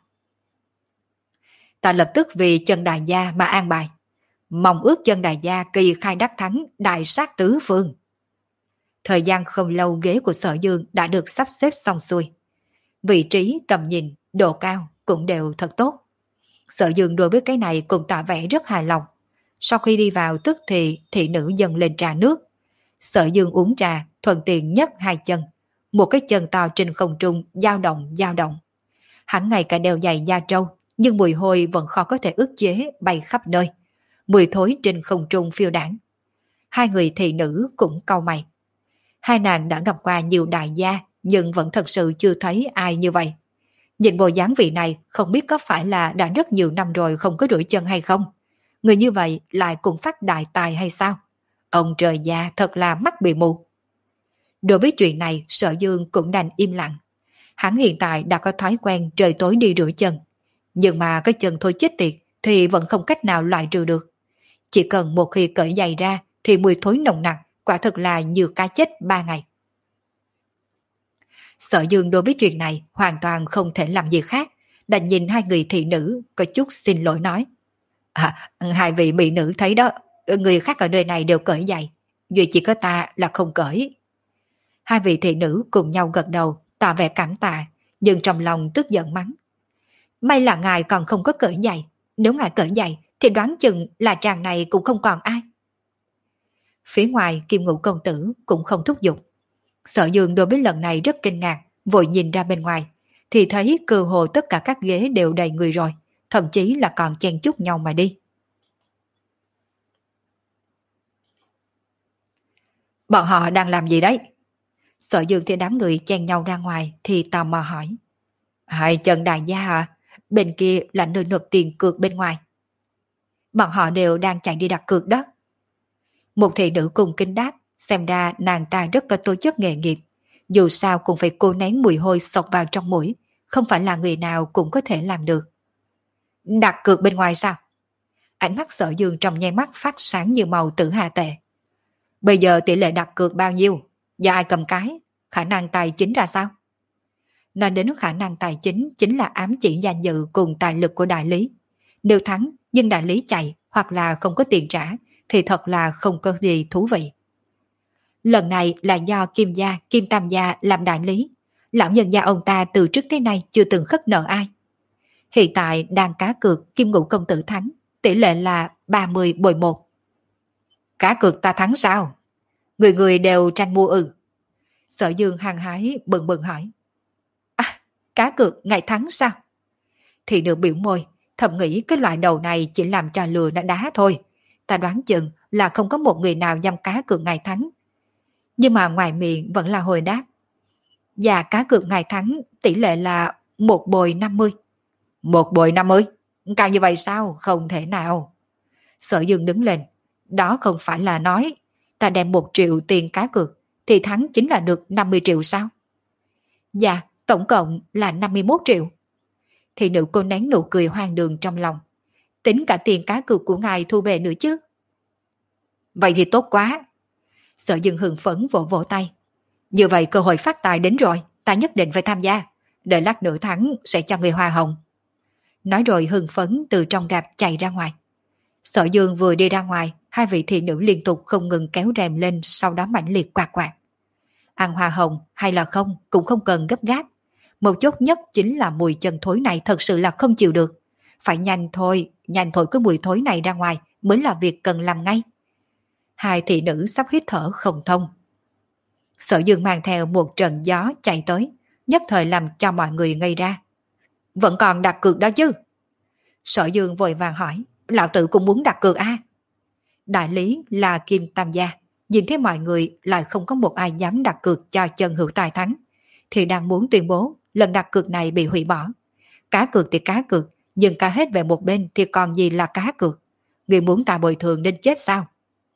Speaker 1: Ta lập tức vì chân đại gia mà an bài. Mong ước chân đại gia kỳ khai đắc thắng, đại sát tứ phương. Thời gian không lâu ghế của Sở Dương đã được sắp xếp xong xuôi. Vị trí, tầm nhìn, độ cao cũng đều thật tốt. Sở Dương đối với cái này cũng tỏ vẻ rất hài lòng. Sau khi đi vào tức thì thị nữ dâng lên trà nước. Sở Dương uống trà, thuận tiện nhấc hai chân. Một cái chân to trên không trung dao động dao động. Hắn ngày cả đeo giày da trâu, nhưng mùi hôi vẫn khó có thể ức chế bay khắp nơi. Mùi thối trên không trung phiêu đảng. Hai người thị nữ cũng cau mày. Hai nàng đã gặp qua nhiều đại gia, nhưng vẫn thật sự chưa thấy ai như vậy. Nhìn bộ dáng vị này không biết có phải là đã rất nhiều năm rồi không có rửa chân hay không. Người như vậy lại cũng phát đại tài hay sao? Ông trời già thật là mắt bị mù. Đối với chuyện này, Sở Dương cũng đành im lặng. Hắn hiện tại đã có thói quen trời tối đi rửa chân. Nhưng mà cái chân thôi chết tiệt thì vẫn không cách nào loại trừ được. Chỉ cần một khi cởi giày ra thì mùi thối nồng nặc, quả thực là như cá chết ba ngày. Sở Dương đối với chuyện này hoàn toàn không thể làm gì khác, đành nhìn hai người thị nữ có chút xin lỗi nói. À, hai vị mỹ nữ thấy đó, người khác ở nơi này đều cởi giày, duy chỉ có ta là không cởi. Hai vị thị nữ cùng nhau gật đầu, tỏ vẻ cảm tạ, nhưng trong lòng tức giận mắng. May là ngài còn không có cởi giày, nếu ngài cởi giày thì đoán chừng là tràng này cũng không còn ai. Phía ngoài Kim Ngũ công tử cũng không thúc giục. Sở Dương đối với lần này rất kinh ngạc, vội nhìn ra bên ngoài, thì thấy cơ hồ tất cả các ghế đều đầy người rồi, thậm chí là còn chen chúc nhau mà đi. Bọn họ đang làm gì đấy? Sở Dương thì đám người chen nhau ra ngoài thì tò mò hỏi. Hai chân đại gia à? Bên kia là nơi nộp tiền cược bên ngoài. Bọn họ đều đang chạy đi đặt cược đó. Một thị nữ cùng kinh đáp, xem ra nàng ta rất có tố chất nghề nghiệp. Dù sao cũng phải cố nén mùi hôi xộc vào trong mũi, không phải là người nào cũng có thể làm được. Đặt cược bên ngoài sao? Ánh mắt Sở Dương trong nháy mắt phát sáng như màu tử hà tệ. Bây giờ tỷ lệ đặt cược bao nhiêu? Do ai cầm cái? Khả năng tài chính ra sao? Nói đến khả năng tài chính chính là ám chỉ danh dự cùng tài lực của đại lý. Nếu thắng nhưng đại lý chạy hoặc là không có tiền trả thì thật là không có gì thú vị. Lần này là do Kim gia, Kim Tam gia làm đại lý. Lão nhân gia ông ta từ trước tới nay chưa từng khất nợ ai. Hiện tại đang cá cược Kim Ngũ công tử thắng, tỷ lệ là ba mươi bồi một. Cá cược ta thắng sao? Người người đều tranh mua ư? Sở Dương hăng hái bừng bừng hỏi. À, cá cược ngày thắng sao? Thị nữ biểu môi, thầm nghĩ cái loại đầu này chỉ làm cho lừa đã đá thôi. Ta đoán chừng là không có một người nào dám cá cược ngày thắng. Nhưng mà ngoài miệng vẫn là hồi đáp. Và cá cược ngày thắng tỷ lệ là một bồi năm mươi. Một bồi năm mươi? Cao như vậy sao? Không thể nào. Sở Dương đứng lên. Đó không phải là nói ta đem một triệu tiền cá cược thì thắng chính là được năm mươi triệu sao? Dạ, tổng cộng là năm mươi mốt triệu. Thì nữ cô nén nụ cười hoang đường trong lòng. Tính cả tiền cá cược của ngài thu về nữa chứ. Vậy thì tốt quá. Sở Dương hưng phấn vỗ vỗ tay. Như vậy cơ hội phát tài đến rồi, ta nhất định phải tham gia. Đợi lát nữa thắng sẽ cho người hoa hồng. Nói rồi hưng phấn từ trong rạp chạy ra ngoài. Sở Dương vừa đi ra ngoài, hai vị thị nữ liên tục không ngừng kéo rèm lên, sau đó mãnh liệt quạt quạt. Ăn hoa hồng hay là không cũng không cần gấp gáp. Một chốt nhất chính là mùi chân thối này thật sự là không chịu được. Phải nhanh thôi, nhanh thôi cái mùi thối này ra ngoài mới là việc cần làm ngay. Hai thị nữ sắp hít thở không thông. Sở Dương mang theo một trận gió chạy tới, nhất thời làm cho mọi người ngây ra. Vẫn còn đặt cược đó chứ? Sở Dương vội vàng hỏi, lão tử cũng muốn đặt cược a. Đại lý là Kim Tam Gia, nhìn thấy mọi người lại không có một ai dám đặt cược cho Chân Hữu Tài thắng, thì đang muốn tuyên bố lần đặt cược này bị hủy bỏ. Cá cược thì cá cược, nhưng cá hết về một bên thì còn gì là cá cược. Người muốn ta bồi thường nên chết sao?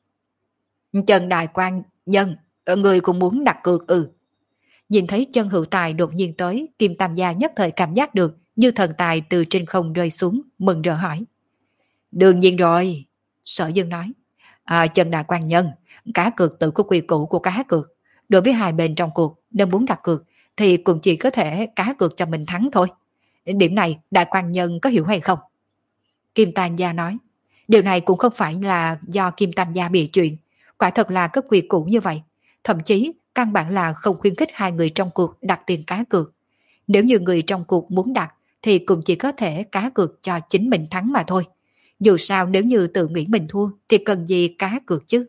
Speaker 1: Trần Đại Quan Nhân, người cũng muốn đặt cược ừ. Nhìn thấy Chân Hữu Tài đột nhiên tới, Kim Tam Gia nhất thời cảm giác được như thần tài từ trên không rơi xuống, mừng rỡ hỏi. Đương nhiên rồi, Sở Dương nói. À, Chân Đại Quan Nhân, cá cược tự có quy củ của cá cược. Đối với hai bên trong cuộc, nếu muốn đặt cược thì cũng chỉ có thể cá cược cho mình thắng thôi. Điểm này Đại Quan Nhân có hiểu hay không? Kim Tam Gia nói. Điều này cũng không phải là do Kim Tam Gia bị chuyện, quả thật là có quy củ như vậy. Thậm chí căn bản là không khuyến khích hai người trong cuộc đặt tiền cá cược. Nếu như người trong cuộc muốn đặt thì cũng chỉ có thể cá cược cho chính mình thắng mà thôi. Dù sao nếu như tự nghĩ mình thua thì cần gì cá cược chứ?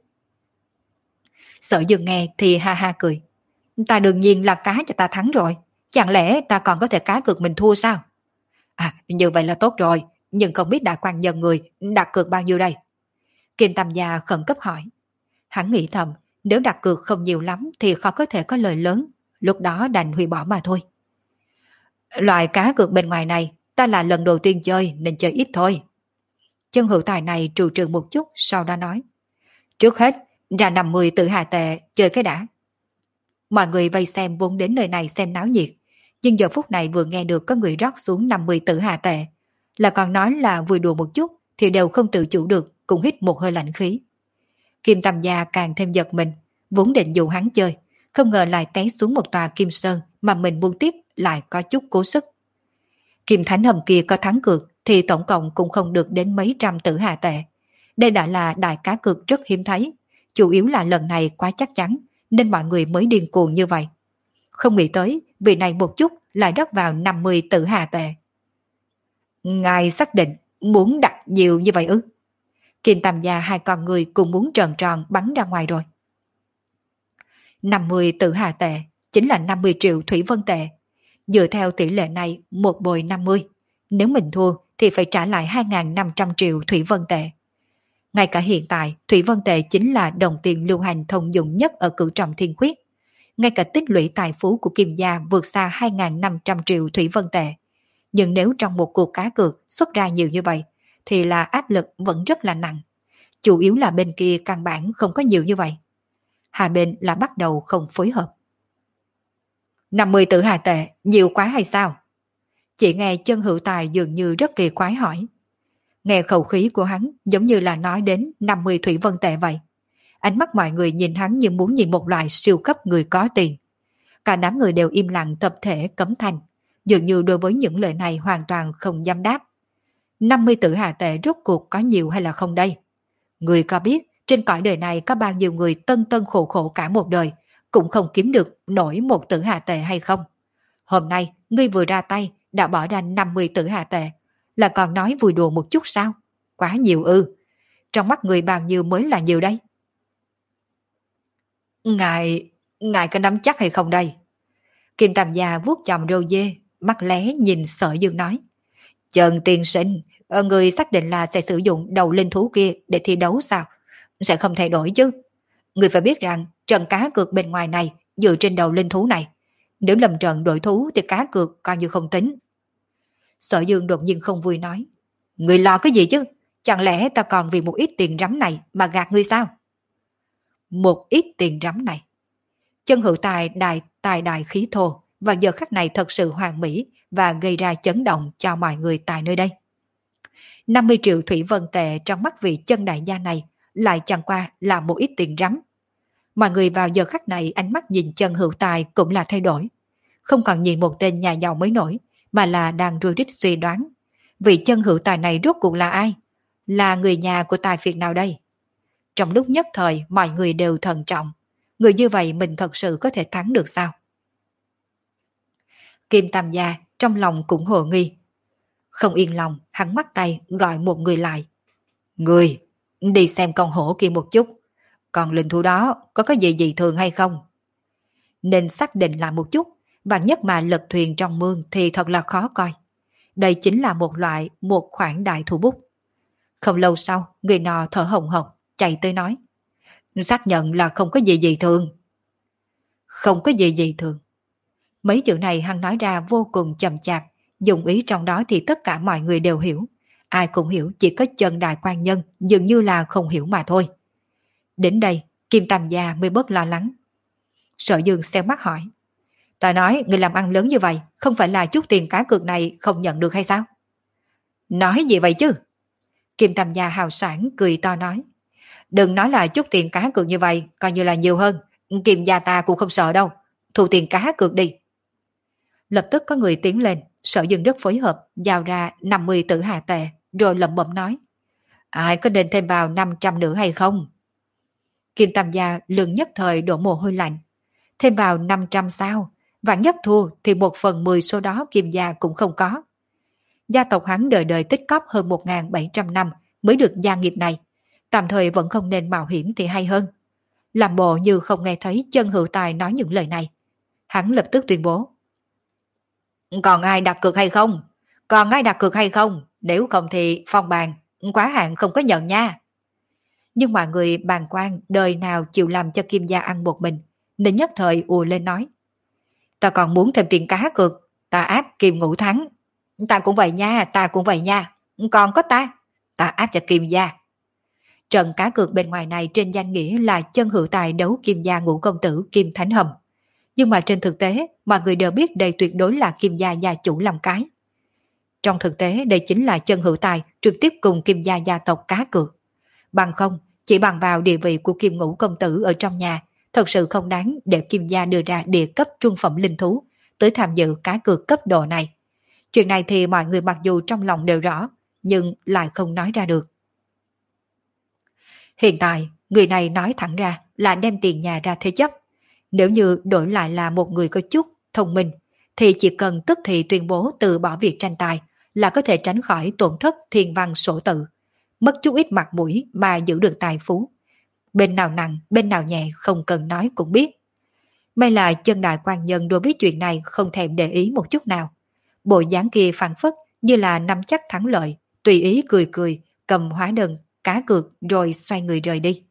Speaker 1: Sở Dương nghe thì ha ha cười. Ta đương nhiên là cá cho ta thắng rồi. Chẳng lẽ ta còn có thể cá cược mình thua sao? À, như vậy là tốt rồi. Nhưng không biết Đại Quan Nhân người đặt cược bao nhiêu đây? Kim Tam Gia khẩn cấp hỏi. Hắn nghĩ thầm, nếu đặt cược không nhiều lắm thì khó có thể có lời lớn. Lúc đó đành hủy bỏ mà thôi. Loại cá cược bên ngoài này ta là lần đầu tiên chơi nên chơi ít thôi. Chân Hữu Tài này trù trừ một chút, sau đó nói. Trước hết, ra năm mươi tự hà tệ, chơi cái đã. Mọi người vây xem vốn đến nơi này xem náo nhiệt, nhưng giờ phút này vừa nghe được có người rót xuống năm mươi tự hà tệ, là còn nói là vui đùa một chút, thì đều không tự chủ được, cũng hít một hơi lạnh khí. Kim Tam Gia càng thêm giật mình, vốn định dụ hắn chơi, không ngờ lại té xuống một tòa kim sơn mà mình buông tiếp lại có chút cố sức. Kim Thánh Hầm kia có thắng cược thì tổng cộng cũng không được đến mấy trăm tử hà tệ. Đây đã là đại cá cược rất hiếm thấy, chủ yếu là lần này quá chắc chắn nên mọi người mới điên cuồng như vậy. Không nghĩ tới vị này một chút lại đắt vào năm mươi tử hà tệ. Ngài xác định muốn đặt nhiều như vậy ư? Kim Tam Gia hai con người cùng muốn tròn tròn bắn ra ngoài rồi. năm mươi tử hà tệ chính là năm mươi triệu thủy vân tệ. Dựa theo tỷ lệ này một bồi năm mươi, nếu mình thua thì phải trả lại hai nghìn năm trăm triệu thủy vân tệ. Ngay cả hiện tại, thủy vân tệ chính là đồng tiền lưu hành thông dụng nhất ở cửu trọng thiên khuyết. Ngay cả tích lũy tài phú của Kim gia vượt xa hai nghìn năm trăm triệu thủy vân tệ. Nhưng nếu trong một cuộc cá cược xuất ra nhiều như vậy, thì là áp lực vẫn rất là nặng. Chủ yếu là bên kia căn bản không có nhiều như vậy. Hai bên là bắt đầu không phối hợp. năm mươi tử hà tệ, nhiều quá hay sao? Chị nghe Chân Hữu Tài dường như rất kỳ quái hỏi. Nghe khẩu khí của hắn giống như là nói đến năm mươi thủy vân tệ vậy. Ánh mắt mọi người nhìn hắn như muốn nhìn một loại siêu cấp người có tiền. Cả đám người đều im lặng tập thể cấm thanh, dường như đối với những lời này hoàn toàn không dám đáp. năm mươi tử hà tệ rốt cuộc có nhiều hay là không đây? Người có biết trên cõi đời này có bao nhiêu người tân tân khổ khổ cả một đời cũng không kiếm được nổi một tử hà tệ hay không? Hôm nay ngươi vừa ra tay đã bỏ ra năm mươi tử hà tệ, là còn nói vui đùa một chút sao? Quá nhiều ư? Trong mắt người bao nhiêu mới là nhiều đây? Ngài, ngài có nắm chắc hay không đây? Kim Tam Gia vuốt chòm râu dê, mắt lé nhìn Sở Dương nói. Trần tiên sinh, người xác định là sẽ sử dụng đầu linh thú kia để thi đấu sao? Sẽ không thay đổi chứ? Người phải biết rằng trận cá cược bên ngoài này dựa trên đầu linh thú này. Nếu lầm trận đổi thú thì cá cược coi như không tính. Sở Dương đột nhiên không vui nói. Người lo cái gì chứ? Chẳng lẽ ta còn vì một ít tiền rắm này mà gạt ngươi sao? Một ít tiền rắm này. Chân Hữu Tài đại tài đại khí thô và giờ khắc này thật sự hoàn mỹ và gây ra chấn động cho mọi người tại nơi đây. năm mươi triệu thủy vân tệ trong mắt vị Chân đại gia này lại chẳng qua là một ít tiền rắm. Mọi người vào giờ khắc này ánh mắt nhìn Chân Hữu Tài cũng là thay đổi. Không còn nhìn một tên nhà giàu mới nổi, mà là đang rối rít suy đoán. Vị Chân Hữu Tài này rốt cuộc là ai? Là người nhà của tài phiệt nào đây? Trong lúc nhất thời mọi người đều thận trọng. Người như vậy mình thật sự có thể thắng được sao? Kim Tam Gia trong lòng cũng hồ nghi. Không yên lòng, hắn ngoắt tay gọi một người lại. Người, đi xem con hổ kia một chút. Còn linh thú đó có cái gì dị thường hay không? Nên xác định lại một chút, vạn nhất mà lật thuyền trong mương thì thật là khó coi. Đây chính là một loại, một khoản đại thủ bút. Không lâu sau, người nọ thở hồng hộc, chạy tới nói. Xác nhận là không có gì dị thường. Không có gì dị thường. Mấy chữ này hắn nói ra vô cùng chậm chạp, dùng ý trong đó thì tất cả mọi người đều hiểu. Ai cũng hiểu, chỉ có chân đại quan nhân dường như là không hiểu mà thôi. Đến đây, Kim Tam Gia mới bớt lo lắng. Sở Dương xéo mắt hỏi. Ta nói người làm ăn lớn như vậy, không phải là chút tiền cá cược này không nhận được hay sao? Nói gì vậy chứ? Kim Tam Gia hào sản cười to nói. Đừng nói là chút tiền cá cược như vậy, coi như là nhiều hơn. Kim gia ta cũng không sợ đâu. Thu tiền cá cược đi. Lập tức có người tiến lên, Sở Dương rất phối hợp, giao ra năm mươi tử hà tệ, rồi lẩm bẩm nói. Ai có nên thêm vào năm trăm nữa hay không? Kim Tam Gia lương nhất thời đổ mồ hôi lạnh. Thêm vào năm trăm sao? Vạn nhất thua thì một phần mười số đó Kim gia cũng không có. Gia tộc hắn đời đời tích cóp hơn một nghìn bảy trăm năm mới được gia nghiệp này. Tạm thời vẫn không nên mạo hiểm thì hay hơn. Làm bộ như không nghe thấy Chân Hữu Tài nói những lời này. Hắn lập tức tuyên bố. Còn ai đặt cược hay không? Còn ai đặt cược hay không? Nếu không thì phong bàn, quá hạn không có nhận nha. Nhưng mà người bàn quan đời nào chịu làm cho Kim gia ăn một mình, nên nhất thời ùa lên nói. Ta còn muốn thêm tiền cá cược, ta áp Kim Ngũ thắng. Ta cũng vậy nha, ta cũng vậy nha. Còn có ta, ta áp cho Kim gia. Trận cá cược bên ngoài này trên danh nghĩa là Chân Hữu Tài đấu Kim gia ngũ công tử Kim Thánh Hầm. Nhưng mà trên thực tế, mọi người đều biết đây tuyệt đối là Kim gia gia chủ làm cái. Trong thực tế, đây chính là Chân Hữu Tài trực tiếp cùng Kim gia gia tộc cá cược. Bằng không, chỉ bằng vào địa vị của Kim Ngũ công tử ở trong nhà, thật sự không đáng để Kim gia đưa ra địa cấp trung phẩm linh thú tới tham dự cá cược cấp độ này. Chuyện này thì mọi người mặc dù trong lòng đều rõ, nhưng lại không nói ra được. Hiện tại, người này nói thẳng ra là đem tiền nhà ra thế chấp. Nếu như đổi lại là một người có chút thông minh, thì chỉ cần tức thì tuyên bố từ bỏ việc tranh tài là có thể tránh khỏi tổn thất thiên văn sổ tự, mất chút ít mặt mũi mà giữ được tài phú. Bên nào nặng, bên nào nhẹ không cần nói cũng biết. May là Chân đại quan nhân đối với chuyện này không thèm để ý một chút nào. Bộ dáng kia phản phất như là nắm chắc thắng lợi, tùy ý cười cười, cầm hóa đơn, cá cược rồi xoay người rời đi.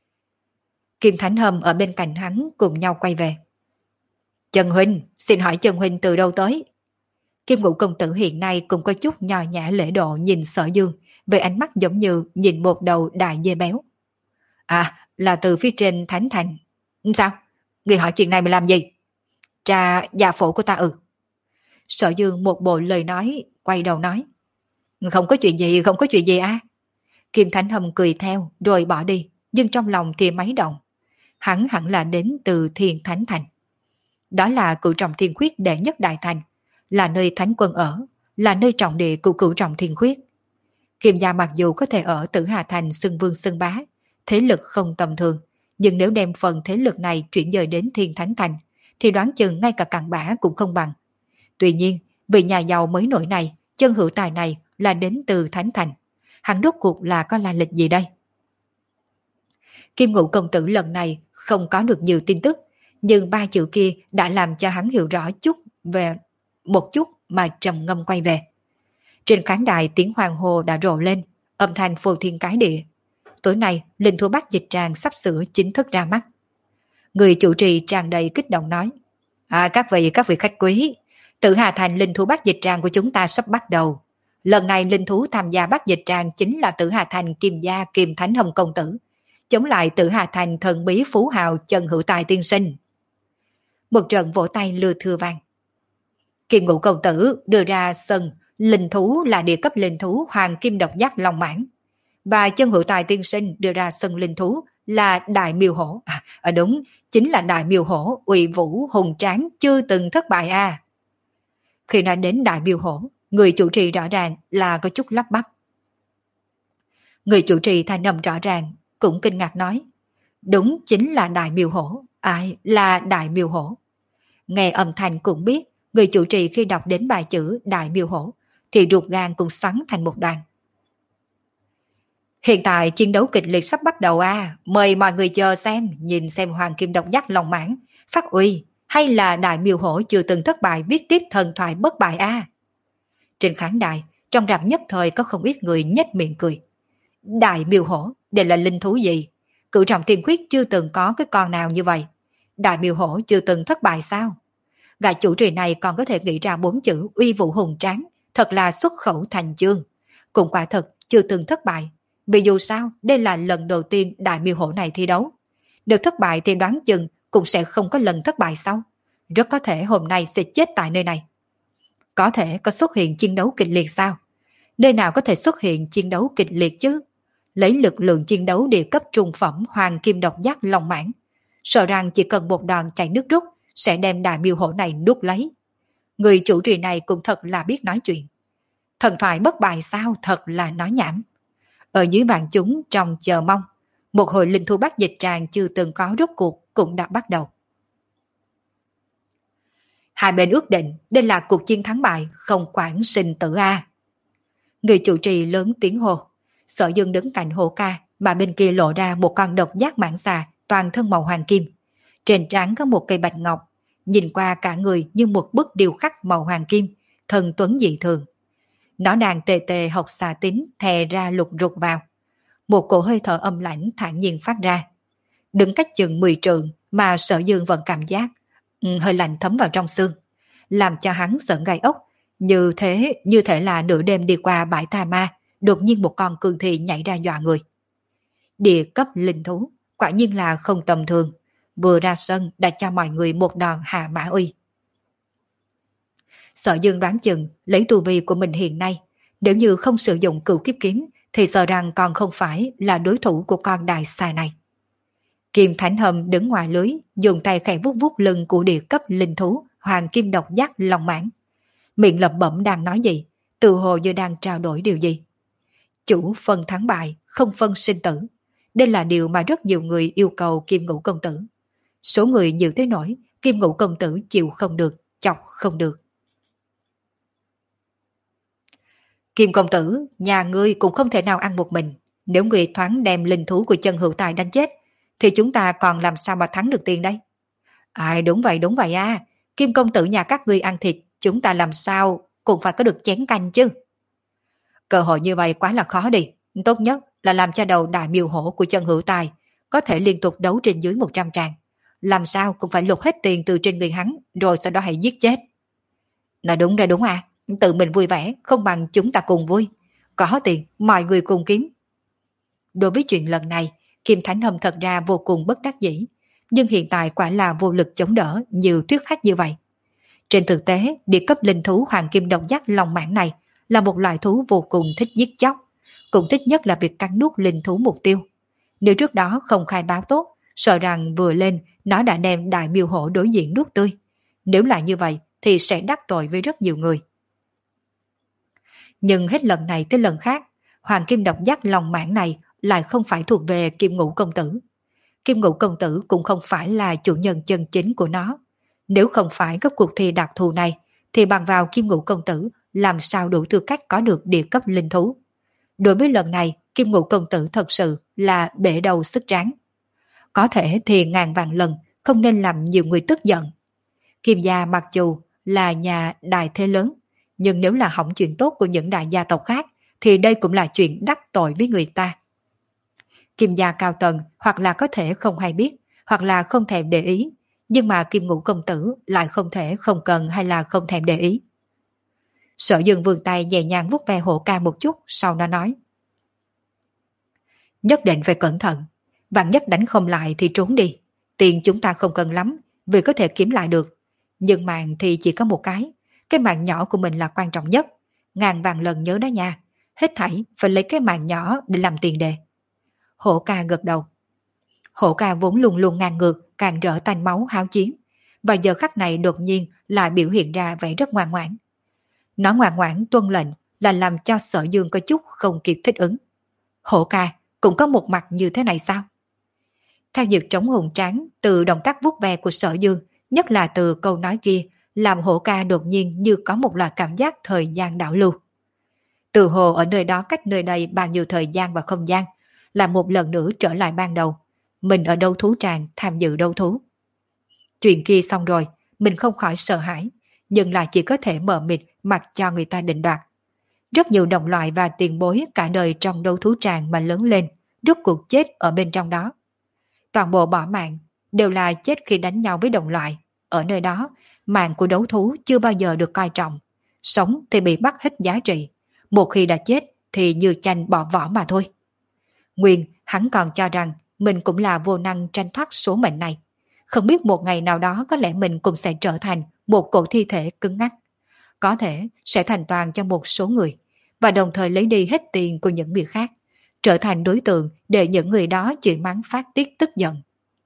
Speaker 1: Kim Thánh Hầm ở bên cạnh hắn cùng nhau quay về. Trần Huynh, xin hỏi Trần Huynh từ đâu tới? Kim Ngũ công tử hiện nay cũng có chút nhò nhã lễ độ nhìn Sở Dương, về ánh mắt giống như nhìn một đầu đại dê béo. À, là từ phía trên Thánh Thành. Sao? Người hỏi chuyện này mà làm gì? Trà gia phổ của ta ừ. Sở Dương một bộ lời nói, quay đầu nói. Không có chuyện gì, không có chuyện gì à? Kim Thánh Hầm cười theo rồi bỏ đi, nhưng trong lòng thì máy động. Hắn hẳn là đến từ Thiên Thánh Thành. Đó là cửu trọng thiên khuyết đệ nhất đại thành, là nơi thánh quân ở, là nơi trọng địa của cửu trọng thiên khuyết. Kim gia mặc dù có thể ở Tử Hà Thành xưng vương xưng bá, thế lực không tầm thường, nhưng nếu đem phần thế lực này chuyển dời đến Thiên Thánh Thành, thì đoán chừng ngay cả cặn bã cũng không bằng. Tuy nhiên, vị nhà giàu mới nổi này, Chân Hữu Tài này là đến từ Thánh Thành. Hắn rốt cuộc là có lai lịch gì đây? Kim Ngũ công tử lần này không có được nhiều tin tức, nhưng ba chữ kia đã làm cho hắn hiểu rõ chút về một chút mà trầm ngâm quay về. Trên khán đài tiếng hoàng hồ đã rộ lên, âm thanh phô thiên cái địa. Tối nay, linh thú bát dịch tràng sắp sửa chính thức ra mắt. Người chủ trì tràn đầy kích động nói. À, các vị, các vị khách quý, Tử Hà Thành linh thú bát dịch tràng của chúng ta sắp bắt đầu. Lần này linh thú tham gia bát dịch tràng chính là Tử Hà Thành Kim gia Kim Thánh Hồng công tử, chống lại Tử Hà Thành thần bí phú hào Chân Hữu Tài tiên sinh. Một trận vỗ tay lừa thưa vang. Kim Ngũ công tử đưa ra sân linh thú là địa cấp linh thú hoàng kim độc giác long mãn, và Chân Hữu Tài tiên sinh đưa ra sân linh thú là đại miêu hổ. À, à đúng, chính là đại miêu hổ uy vũ hùng tráng chưa từng thất bại à. Khi nói đến đại miêu hổ, người chủ trì rõ ràng là có chút lắp bắp. Người chủ trì thanh âm rõ ràng cũng kinh ngạc nói, đúng chính là đại miêu hổ, Ai là Đại Miêu Hổ? Nghe âm thanh cũng biết, người chủ trì khi đọc đến bài chữ Đại Miêu Hổ thì ruột gan cũng xoắn thành một đoàn. Hiện tại chiến đấu kịch liệt sắp bắt đầu à, mời mọi người chờ xem, nhìn xem Hoàng Kim Độc Giác Long Mãng phát uy hay là Đại Miêu Hổ chưa từng thất bại viết tiếp thần thoại bất bại a. Trên khán đài, trong rạp nhất thời có không ít người nhếch miệng cười. Đại Miêu Hổ, đây là linh thú gì? Cửu Trọng Thiên Khuyết chưa từng có cái con nào như vậy. Đại Miêu Hổ chưa từng thất bại sao? Gã chủ trì này còn có thể nghĩ ra bốn chữ uy vũ hùng tráng, thật là xuất khẩu thành chương. Cũng quả thật chưa từng thất bại. Vì dù sao, đây là lần đầu tiên Đại Miêu Hổ này thi đấu. Được thất bại thì đoán chừng cũng sẽ không có lần thất bại sau. Rất có thể hôm nay sẽ chết tại nơi này. Có thể có xuất hiện chiến đấu kịch liệt sao? Nơi nào có thể xuất hiện chiến đấu kịch liệt chứ? Lấy lực lượng chiến đấu địa cấp trung phẩm Hoàng Kim Độc Giác Long Mãng, sợ rằng chỉ cần một đòn chạy nước rút sẽ đem Đại Miêu Hổ này nuốt lấy. Người chủ trì này cũng thật là biết nói chuyện. Thần thoại bất bại sao, thật là nói nhảm. Ở dưới bàn chúng trong chờ mong, một hồi linh thú bắt dịch tràng chưa từng có rốt cuộc cũng đã bắt đầu. Hai bên ước định đây là cuộc chiến thắng bại, không quản sinh tử a. Người chủ trì lớn tiếng hô. Sở Dương đứng cạnh Hổ Ca, mà bên kia lộ ra một con độc giác mãng xà toàn thân màu hoàng kim. Trên trán có một cây bạch ngọc, nhìn qua cả người như một bức điêu khắc màu hoàng kim, thần tuấn dị thường. Nó đang tê tê học xà tính thè ra lục rụt vào. Một cổ hơi thở âm lãnh thản nhiên phát ra. Đứng cách chừng mười trượng mà Sở Dương vẫn cảm giác ừ, hơi lạnh thấm vào trong xương, làm cho hắn sởn gai ốc. Như thế, như thể là nửa đêm đi qua bãi tà ma, đột nhiên một con cương thi nhảy ra dọa người. Địa cấp linh thú, quả nhiên là không tầm thường. Vừa ra sân đã cho mọi người một đòn hạ mã uy. Sở Dương đoán chừng lấy tu vi của mình hiện nay, nếu như không sử dụng cửu kiếp kiếm thì sợ rằng còn không phải là đối thủ của con đại xà này. Kim Thánh Hầm đứng ngoài lưới, dùng tay khẽ vuốt vuốt lưng của địa cấp linh thú Hoàng Kim Độc Giác Long Mãng. Miệng lẩm bẩm đang nói gì, tự hồ như đang trao đổi điều gì. Chủ phân thắng bại, không phân sinh tử. Đây là điều mà rất nhiều người yêu cầu Kim Ngũ Công Tử. Số người nhiều tới nỗi Kim Ngũ Công Tử chịu không được, chọc không được. Kim Công Tử, nhà ngươi cũng không thể nào ăn một mình. Nếu ngươi thoáng đem linh thú của chân hữu tài đánh chết, thì chúng ta còn làm sao mà thắng được tiền đây? À, đúng vậy, đúng vậy à. Kim Công Tử nhà các ngươi ăn thịt, chúng ta làm sao cũng phải có được chén canh chứ. Cơ hội như vậy quá là khó đi. Tốt nhất là làm cho đầu Đại Miêu Hổ của chân hữu tài có thể liên tục đấu trên dưới một trăm tràng. Làm sao cũng phải lột hết tiền từ trên người hắn, rồi sau đó hãy giết chết. Nói đúng rồi, đúng à. Tự mình vui vẻ không bằng chúng ta cùng vui. Có tiền mọi người cùng kiếm. Đối với chuyện lần này, Kim Thánh Hâm thật ra vô cùng bất đắc dĩ, nhưng hiện tại quả là vô lực chống đỡ nhiều thuyết khách như vậy. Trên thực tế, địa cấp linh thú Hoàng Kim Độc Giác Long Mãng này là một loại thú vô cùng thích giết chóc, cũng thích nhất là việc cắn nuốt linh thú mục tiêu. Nếu trước đó không khai báo tốt, sợ rằng vừa lên nó đã đem Đại Miêu Hổ đối diện nuốt tươi. Nếu là như vậy thì sẽ đắc tội với rất nhiều người. Nhưng hết lần này tới lần khác, Hoàng Kim Độc Giác Long Mãng này lại không phải thuộc về Kim Ngũ Công Tử. Kim Ngũ Công Tử cũng không phải là chủ nhân chân chính của nó. Nếu không phải các cuộc thi đặc thù này, thì bằng vào Kim Ngũ Công Tử làm sao đủ tư cách có được địa cấp linh thú. Đối với lần này, Kim Ngũ Công Tử thật sự là bể đầu sức tráng. Có thể thì ngàn vạn lần không nên làm nhiều người tức giận. Kim gia mặc dù là nhà đại thế lớn, nhưng nếu là hỏng chuyện tốt của những đại gia tộc khác, thì đây cũng là chuyện đắc tội với người ta. Kim gia cao tầng hoặc là có thể không hay biết, hoặc là không thèm để ý, nhưng mà Kim Ngũ Công Tử lại không thể không cần hay là không thèm để ý. Sở Dương vươn tay nhẹ nhàng vuốt ve Hổ Ca một chút, sau đó nói. Nhất định phải cẩn thận, vạn nhất đánh không lại thì trốn đi. Tiền chúng ta không cần lắm, vì có thể kiếm lại được. Nhưng mạng thì chỉ có một cái, cái mạng nhỏ của mình là quan trọng nhất. Ngàn vạn lần nhớ đó nha, hết thảy phải lấy cái mạng nhỏ để làm tiền đề. Hổ Ca gật đầu. Hổ Ca vốn luôn luôn ngang ngược, càng rỡ tanh máu háo chiến, và giờ khắc này đột nhiên lại biểu hiện ra vẻ rất ngoan ngoãn. Nó ngoan ngoãn tuân lệnh là làm cho Sở Dương có chút không kịp thích ứng. Hổ Ca cũng có một mặt như thế này sao? Theo nhịp trống hùng tráng từ động tác vuốt ve của Sở Dương, nhất là từ câu nói kia, làm Hổ Ca đột nhiên như có một loại cảm giác thời gian đảo lưu. Từ hồ ở nơi đó cách nơi đây bao nhiêu thời gian và không gian, là một lần nữa trở lại ban đầu. Mình ở đấu thú tràng tham dự đấu thú. Chuyện kia xong rồi, mình không khỏi sợ hãi, nhưng lại chỉ có thể mờ mịt mặc cho người ta định đoạt. Rất nhiều đồng loại và tiền bối cả đời trong đấu thú tràng mà lớn lên, rốt cuộc chết ở bên trong đó. Toàn bộ bỏ mạng, đều là chết khi đánh nhau với đồng loại. Ở nơi đó, mạng của đấu thú chưa bao giờ được coi trọng. Sống thì bị bắt hết giá trị. Một khi đã chết thì như chanh bỏ vỏ mà thôi. Nguyên, hắn còn cho rằng mình cũng là vô năng tranh thoát số mệnh này. Không biết một ngày nào đó có lẽ mình cũng sẽ trở thành một cổ thi thể cứng ngắc. Có thể sẽ thành toàn cho một số người, và đồng thời lấy đi hết tiền của những người khác, trở thành đối tượng để những người đó chửi mắng phát tiết tức giận.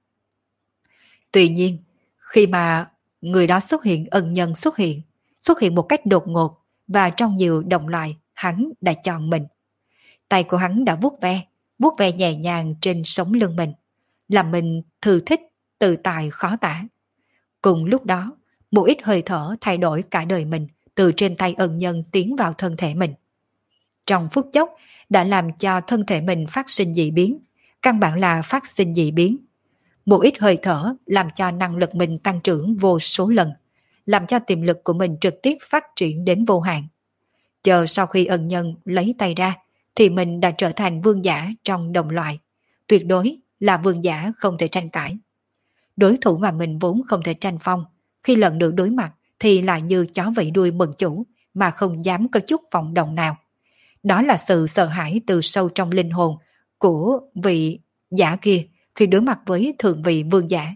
Speaker 1: Tuy nhiên, khi mà người đó xuất hiện, ân nhân xuất hiện, xuất hiện một cách đột ngột và trong nhiều đồng loại, hắn đã chọn mình. Tay của hắn đã vuốt ve, vuốt ve nhẹ nhàng trên sống lưng mình, làm mình thư thích, tự tại khó tả. Cùng lúc đó, một ít hơi thở thay đổi cả đời mình từ trên tay ân nhân tiến vào thân thể mình. Trong phút chốc đã làm cho thân thể mình phát sinh dị biến, căn bản là phát sinh dị biến. Một ít hơi thở làm cho năng lực mình tăng trưởng vô số lần, làm cho tiềm lực của mình trực tiếp phát triển đến vô hạn. Chờ sau khi ân nhân lấy tay ra, thì mình đã trở thành vương giả trong đồng loại. Tuyệt đối là vương giả không thể tranh cãi. Đối thủ mà mình vốn không thể tranh phong, khi lần được đối mặt thì lại như chó vẫy đuôi mừng chủ mà không dám có chút vọng động nào. Đó là sự sợ hãi từ sâu trong linh hồn của vị giả kia khi đối mặt với thượng vị vương giả.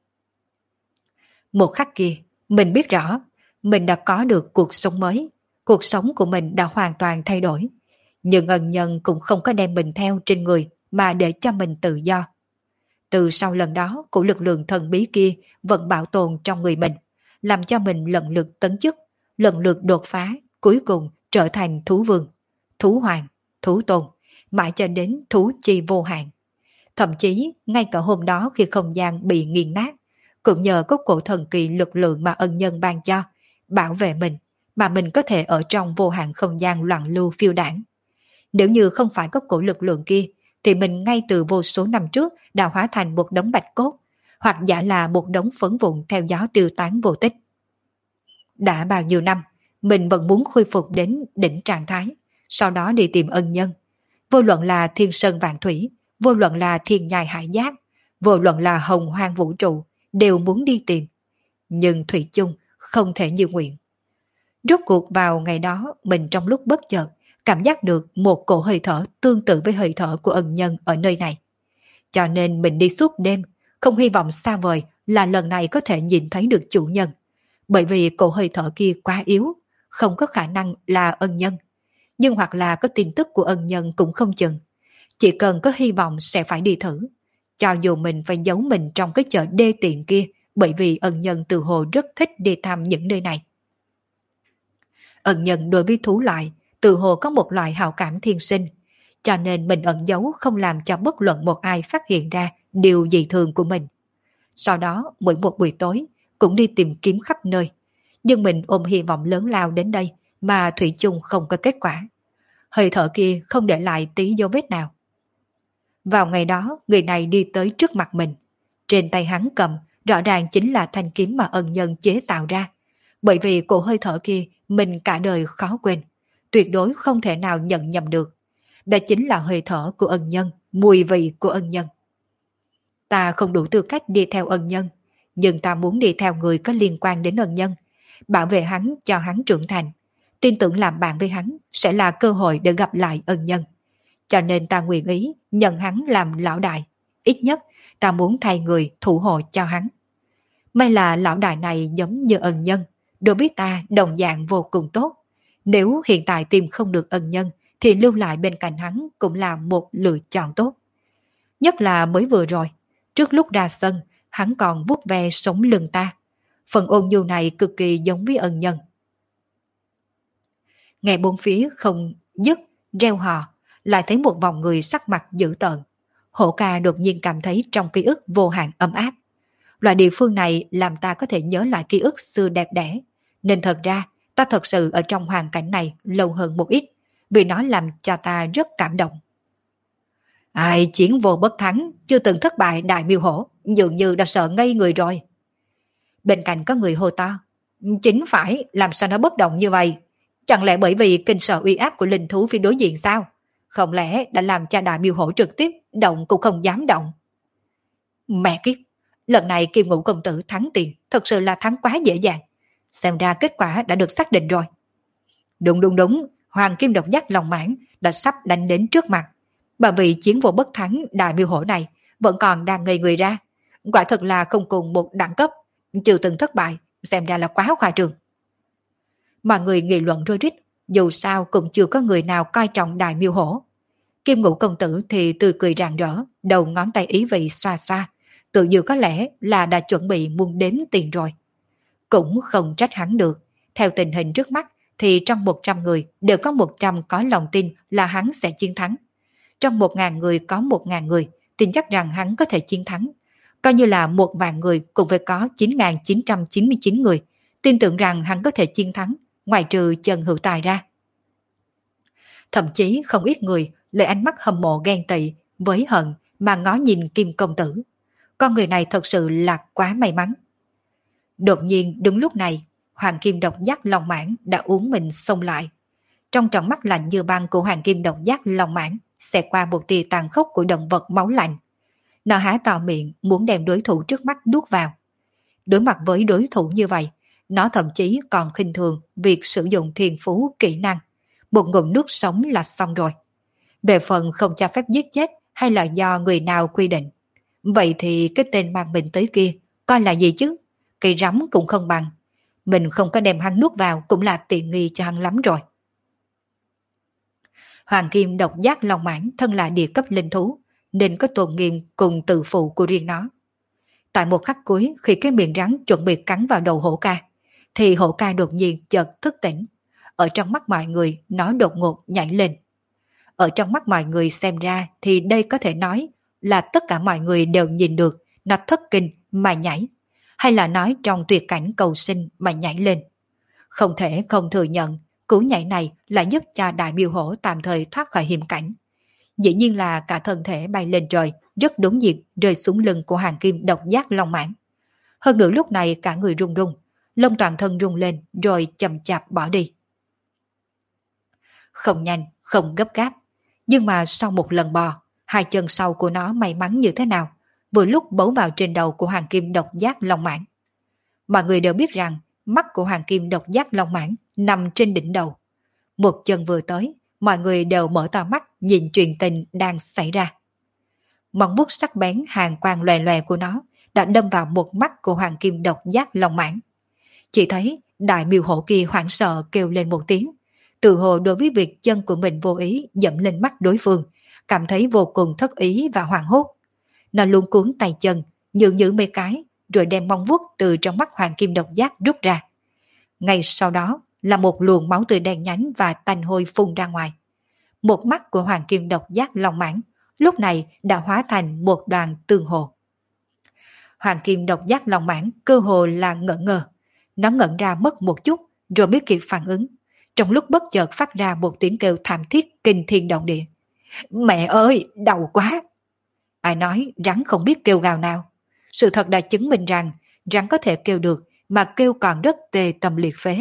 Speaker 1: Một khắc kia, mình biết rõ, mình đã có được cuộc sống mới, cuộc sống của mình đã hoàn toàn thay đổi. Nhưng ân nhân cũng không có đem mình theo trên người mà để cho mình tự do. Từ sau lần đó của lực lượng thần bí kia vẫn bảo tồn trong người mình, làm cho mình lần lượt tấn chức, lần lượt đột phá, cuối cùng trở thành thú vương, thú hoàng, thú tôn, mãi cho đến thú chi vô hạn. Thậm chí, ngay cả hôm đó khi không gian bị nghiền nát, cũng nhờ có cổ thần kỳ lực lượng mà ân nhân ban cho, bảo vệ mình, mà mình có thể ở trong vô hạn không gian loạn lưu phiêu đảng. Nếu như không phải có cổ lực lượng kia, thì mình ngay từ vô số năm trước đã hóa thành một đống bạch cốt, hoặc giả là một đống phấn vụn theo gió tiêu tán vô tích. Đã bao nhiêu năm, mình vẫn muốn khôi phục đến đỉnh trạng thái, sau đó đi tìm ân nhân. Vô luận là thiên sơn vạn thủy, vô luận là thiên nhai hải giác, vô luận là hồng hoang vũ trụ, đều muốn đi tìm. Nhưng thủy chung không thể như nguyện. Rốt cuộc vào ngày đó, mình trong lúc bất chợt, cảm giác được một cổ hơi thở tương tự với hơi thở của ân nhân ở nơi này. Cho nên mình đi suốt đêm, không hy vọng xa vời là lần này có thể nhìn thấy được chủ nhân. Bởi vì cổ hơi thở kia quá yếu, không có khả năng là ân nhân. Nhưng hoặc là có tin tức của ân nhân cũng không chừng. Chỉ cần có hy vọng sẽ phải đi thử. Cho dù mình phải giấu mình trong cái chợ đê tiện kia, bởi vì ân nhân từ hồ rất thích đi thăm những nơi này. Ân nhân đối với thú loại, từ hồ có một loại hào cảm thiên sinh, cho nên mình ẩn giấu không làm cho bất luận một ai phát hiện ra điều dị thường của mình. Sau đó, mỗi một buổi tối, cũng đi tìm kiếm khắp nơi. Nhưng mình ôm hy vọng lớn lao đến đây, mà thủy chung không có kết quả. Hơi thở kia không để lại tí dấu vết nào. Vào ngày đó, người này đi tới trước mặt mình. Trên tay hắn cầm, rõ ràng chính là thanh kiếm mà ân nhân chế tạo ra. Bởi vì cổ hơi thở kia, mình cả đời khó quên. Tuyệt đối không thể nào nhận nhầm được. Đó chính là hơi thở của ân nhân, mùi vị của ân nhân. Ta không đủ tư cách đi theo ân nhân, nhưng ta muốn đi theo người có liên quan đến ân nhân, bảo vệ hắn cho hắn trưởng thành. Tin tưởng làm bạn với hắn sẽ là cơ hội để gặp lại ân nhân. Cho nên ta nguyện ý nhận hắn làm lão đại. Ít nhất ta muốn thay người thủ hộ cho hắn. May là lão đại này giống như ân nhân, đối với ta đồng dạng vô cùng tốt. Nếu hiện tại tìm không được ân nhân thì lưu lại bên cạnh hắn cũng là một lựa chọn tốt. Nhất là mới vừa rồi, trước lúc ra sân, hắn còn vuốt ve sống lưng ta. Phần ôn nhu này cực kỳ giống với ân nhân. Nghe bốn phía không dứt reo hò, lại thấy một vòng người sắc mặt dữ tợn. Hổ ca đột nhiên cảm thấy trong ký ức vô hạn ấm áp. Loại địa phương này làm ta có thể nhớ lại ký ức xưa đẹp đẽ. Nên thật ra, ta thật sự ở trong hoàn cảnh này lâu hơn một ít, vì nó làm cho ta rất cảm động. Ai chiến vô bất thắng, chưa từng thất bại đại miêu hổ, dường như đã sợ ngây người rồi. Bên cạnh có người hô to. Chính phải, làm sao nó bất động như vậy? Chẳng lẽ bởi vì kinh sợ uy áp của linh thú phía đối diện sao? Không lẽ đã làm cho đại miêu hổ trực tiếp động cũng không dám động? Mẹ kiếp, lần này Kim Ngũ công tử thắng tiền, thật sự là thắng quá dễ dàng. Xem ra kết quả đã được xác định rồi. Đúng đúng đúng, Hoàng Kim độc giác lòng mãn đã sắp đánh đến trước mặt. Bà vị chiến vô bất thắng đại miêu hổ này vẫn còn đang ngây người ra. Quả thật là không cùng một đẳng cấp, chưa từng thất bại, xem ra là quá khoa trương. Mọi người nghị luận rối rít, dù sao cũng chưa có người nào coi trọng đại miêu hổ. Kim Ngũ công tử thì tươi cười rạng rỡ, đầu ngón tay ý vị xoa xoa, tự như có lẽ là đã chuẩn bị muốn đếm tiền rồi. Cũng không trách hắn được, theo tình hình trước mắt thì trong một trăm người đều có một trăm có lòng tin là hắn sẽ chiến thắng. Trong một ngàn người có một ngàn người tin chắc rằng hắn có thể chiến thắng. Coi như là một vạn người cũng phải có chín nghìn chín trăm chín mươi chín người tin tưởng rằng hắn có thể chiến thắng, ngoài trừ Trần Hữu Tài ra. Thậm chí không ít người lấy ánh mắt hâm mộ ghen tị với hận mà ngó nhìn Kim công tử. Con người này thật sự là quá may mắn. Đột nhiên đúng lúc này, Hoàng Kim độc giác Long Mãn đã uống mình xông lại. Trong tròng mắt lạnh như băng của Hoàng Kim độc giác Long Mãn xẹt qua một tia tàn khốc của động vật máu lạnh. Nó há to miệng muốn đem đối thủ trước mắt nuốt vào. Đối mặt với đối thủ như vậy, nó thậm chí còn khinh thường việc sử dụng thiên phú kỹ năng. Một ngụm nước sống là xong rồi. Về phần không cho phép giết chết hay là do người nào quy định. Vậy thì cái tên mang mình tới kia coi là gì chứ? Cây rắm cũng không bằng. Mình không có đem hắn nuốt vào cũng là tiện nghi cho hắn lắm rồi. Hoàng Kim độc giác Long Mãn thân là địa cấp linh thú, nên có tôn nghiêm cùng tự phụ của riêng nó. Tại một khắc cuối khi cái miệng rắn chuẩn bị cắn vào đầu hổ ca, thì hổ ca đột nhiên chợt thức tỉnh. Ở trong mắt mọi người nó đột ngột nhảy lên. Ở trong mắt mọi người xem ra thì đây có thể nói là tất cả mọi người đều nhìn được nó thất kinh mà nhảy, hay là nói trong tuyệt cảnh cầu sinh mà nhảy lên. Không thể không thừa nhận cú nhảy này lại giúp cho đại miêu hổ tạm thời thoát khỏi hiểm cảnh. Dĩ nhiên là cả thân thể bay lên trời, rất đúng dịp rơi xuống lưng của Hoàng Kim độc giác Long Mãn. Hơn nữa lúc này cả người run run, lông toàn thân rung lên rồi chậm chạp bỏ đi. Không nhanh, không gấp gáp, nhưng mà sau một lần bò, hai chân sau của nó may mắn như thế nào, vừa lúc bấu vào trên đầu của Hoàng Kim độc giác Long Mãn. Mọi người đều biết rằng mắt của Hoàng Kim độc giác Long Mãn nằm trên đỉnh đầu. Một chân vừa tới, mọi người đều mở to mắt nhìn chuyện tình đang xảy ra. Móng vuốt sắc bén hàn quang lòe lòe của nó đã đâm vào một mắt của Hoàng Kim độc giác Long Mãn. Chỉ thấy đại miêu hổ kia hoảng sợ kêu lên một tiếng, tự hồ đối với việc chân của mình vô ý dẫm lên mắt đối phương, cảm thấy vô cùng thất ý và hoảng hốt. Nó luống cuống tay chân, nhượng nhữ mấy cái, rồi đem móng vuốt từ trong mắt Hoàng Kim độc giác rút ra. Ngay sau đó là một luồng máu tươi đen nhánh và tanh hôi phun ra ngoài. Một mắt của Hoàng Kim độc giác Long Mãn lúc này đã hóa thành một đoàn tương hồ. Hoàng Kim độc giác Long Mãn cơ hồ là ngỡ ngơ. Nó ngẩn ra mất một chút rồi biết kịp phản ứng. Trong lúc bất chợt phát ra một tiếng kêu thảm thiết kinh thiên động địa. Mẹ ơi, đau quá! Ai nói rắn không biết kêu gào nào? Sự thật đã chứng minh rằng rắn có thể kêu được mà kêu còn rất tê tâm liệt phế.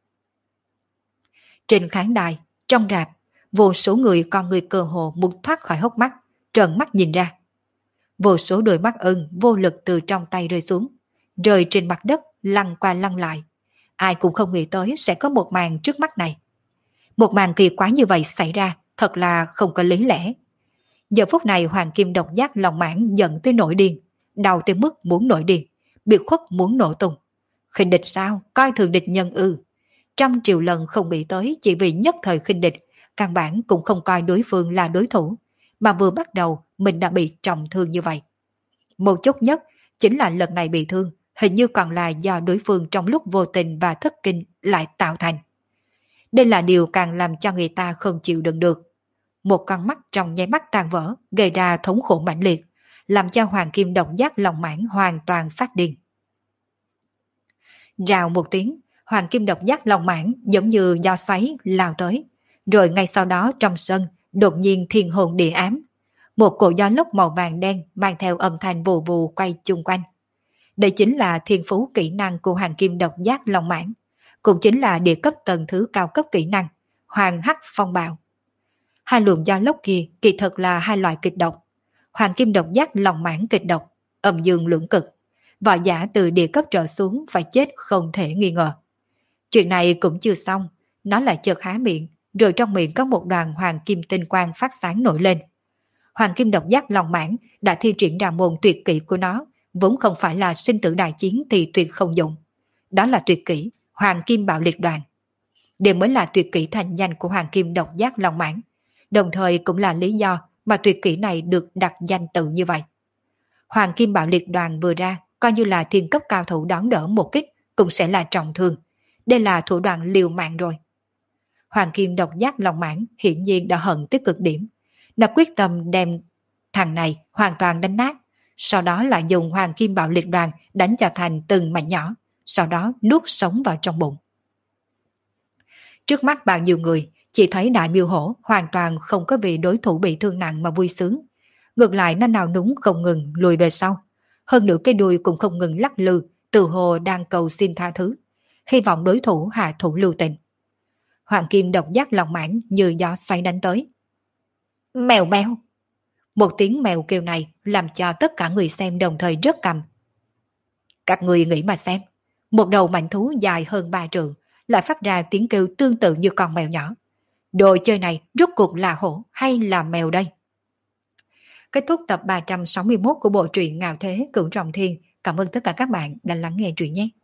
Speaker 1: Trên khán đài, trong rạp, vô số người con người cơ hồ muốn thoát khỏi hốc mắt, trợn mắt nhìn ra. Vô số đôi mắt ưng vô lực từ trong tay rơi xuống, rơi trên mặt đất lăn qua lăn lại. Ai cũng không nghĩ tới sẽ có một màn trước mắt này. Một màn kỳ quái như vậy xảy ra thật là không có lý lẽ. Giờ phút này Hoàng Kim độc giác Long Mãn giận tới nổi điên, đau tới mức muốn nổi điên, biệt khuất muốn nổ tung. Khinh địch sao? Coi thường địch nhân ư? Trăm triệu lần không nghĩ tới chỉ vì nhất thời khinh địch, căn bản cũng không coi đối phương là đối thủ, mà vừa bắt đầu mình đã bị trọng thương như vậy. Một chút nhất chính là lần này bị thương, hình như còn là do đối phương trong lúc vô tình và thất kinh lại tạo thành. Đây là điều càng làm cho người ta không chịu đựng được. một con mắt trong nháy mắt tan vỡ, gây ra thống khổ mãnh liệt, làm cho hoàng kim độc giác lòng mãng hoàn toàn phát điên. Rào một tiếng, hoàng kim độc giác lòng mãng giống như do xoáy lao tới, rồi ngay sau đó trong sân đột nhiên thiên hồn địa ám. Một cổ gió lốc màu vàng đen mang theo âm thanh vù vù quay chung quanh. Đây chính là thiên phú kỹ năng của hoàng kim độc giác long mãng, cũng chính là địa cấp tầng thứ cao cấp kỹ năng, hoàng hắc phong bạo. Hai luồng gió lốc kia kỳ thực là hai loại kịch độc. Hoàng kim độc giác long mãng kịch độc, âm dương lưỡng cực. Võ giả từ địa cấp trở xuống phải chết không thể nghi ngờ. Chuyện này cũng chưa xong, nó lại chợt há miệng, rồi trong miệng có một đoàn hoàng kim tinh quang phát sáng nổi lên. Hoàng kim độc giác long mãng đã thi triển ra môn tuyệt kỹ của nó, vốn không phải là sinh tử đại chiến thì tuyệt không dụng. Đó là tuyệt kỹ hoàng kim bạo liệt đoàn. Đây mới là tuyệt kỹ thành danh của hoàng kim độc giác long mãng, đồng thời cũng là lý do mà tuyệt kỹ này được đặt danh tự như vậy. Hoàng kim bạo liệt đoàn vừa ra, coi như là thiên cấp cao thủ đón đỡ một kích cũng sẽ là trọng thương. Đây là thủ đoạn liều mạng rồi. Hoàng kim độc giác long mãng hiển nhiên đã hận tới cực điểm. Nó quyết tâm đem thằng này hoàn toàn đánh nát, sau đó lại dùng hoàng kim bạo liệt đoàn đánh cho thành từng mảnh nhỏ, sau đó nuốt sống vào trong bụng. Trước mắt bao nhiêu người, chỉ thấy đại miêu hổ hoàn toàn không có vì đối thủ bị thương nặng mà vui sướng. Ngược lại nó nào núng không ngừng lùi về sau. Hơn nữa cái đuôi cũng không ngừng lắc lư, từ hồ đang cầu xin tha thứ, hy vọng đối thủ hạ thủ lưu tình. Hoàng kim độc giác lòng mãng như gió xoay đánh tới. Mèo mèo! Một tiếng mèo kêu này làm cho tất cả người xem đồng thời rớt cằm. Các người nghĩ mà xem, một đầu mảnh thú dài hơn ba trượng lại phát ra tiếng kêu tương tự như con mèo nhỏ. Đồ chơi này rốt cuộc là hổ hay là mèo đây? Kết thúc tập ba trăm sáu mươi mốt của bộ truyện Ngạo Thế Cửu Trọng Thiên. Cảm ơn tất cả các bạn đã lắng nghe truyện nhé.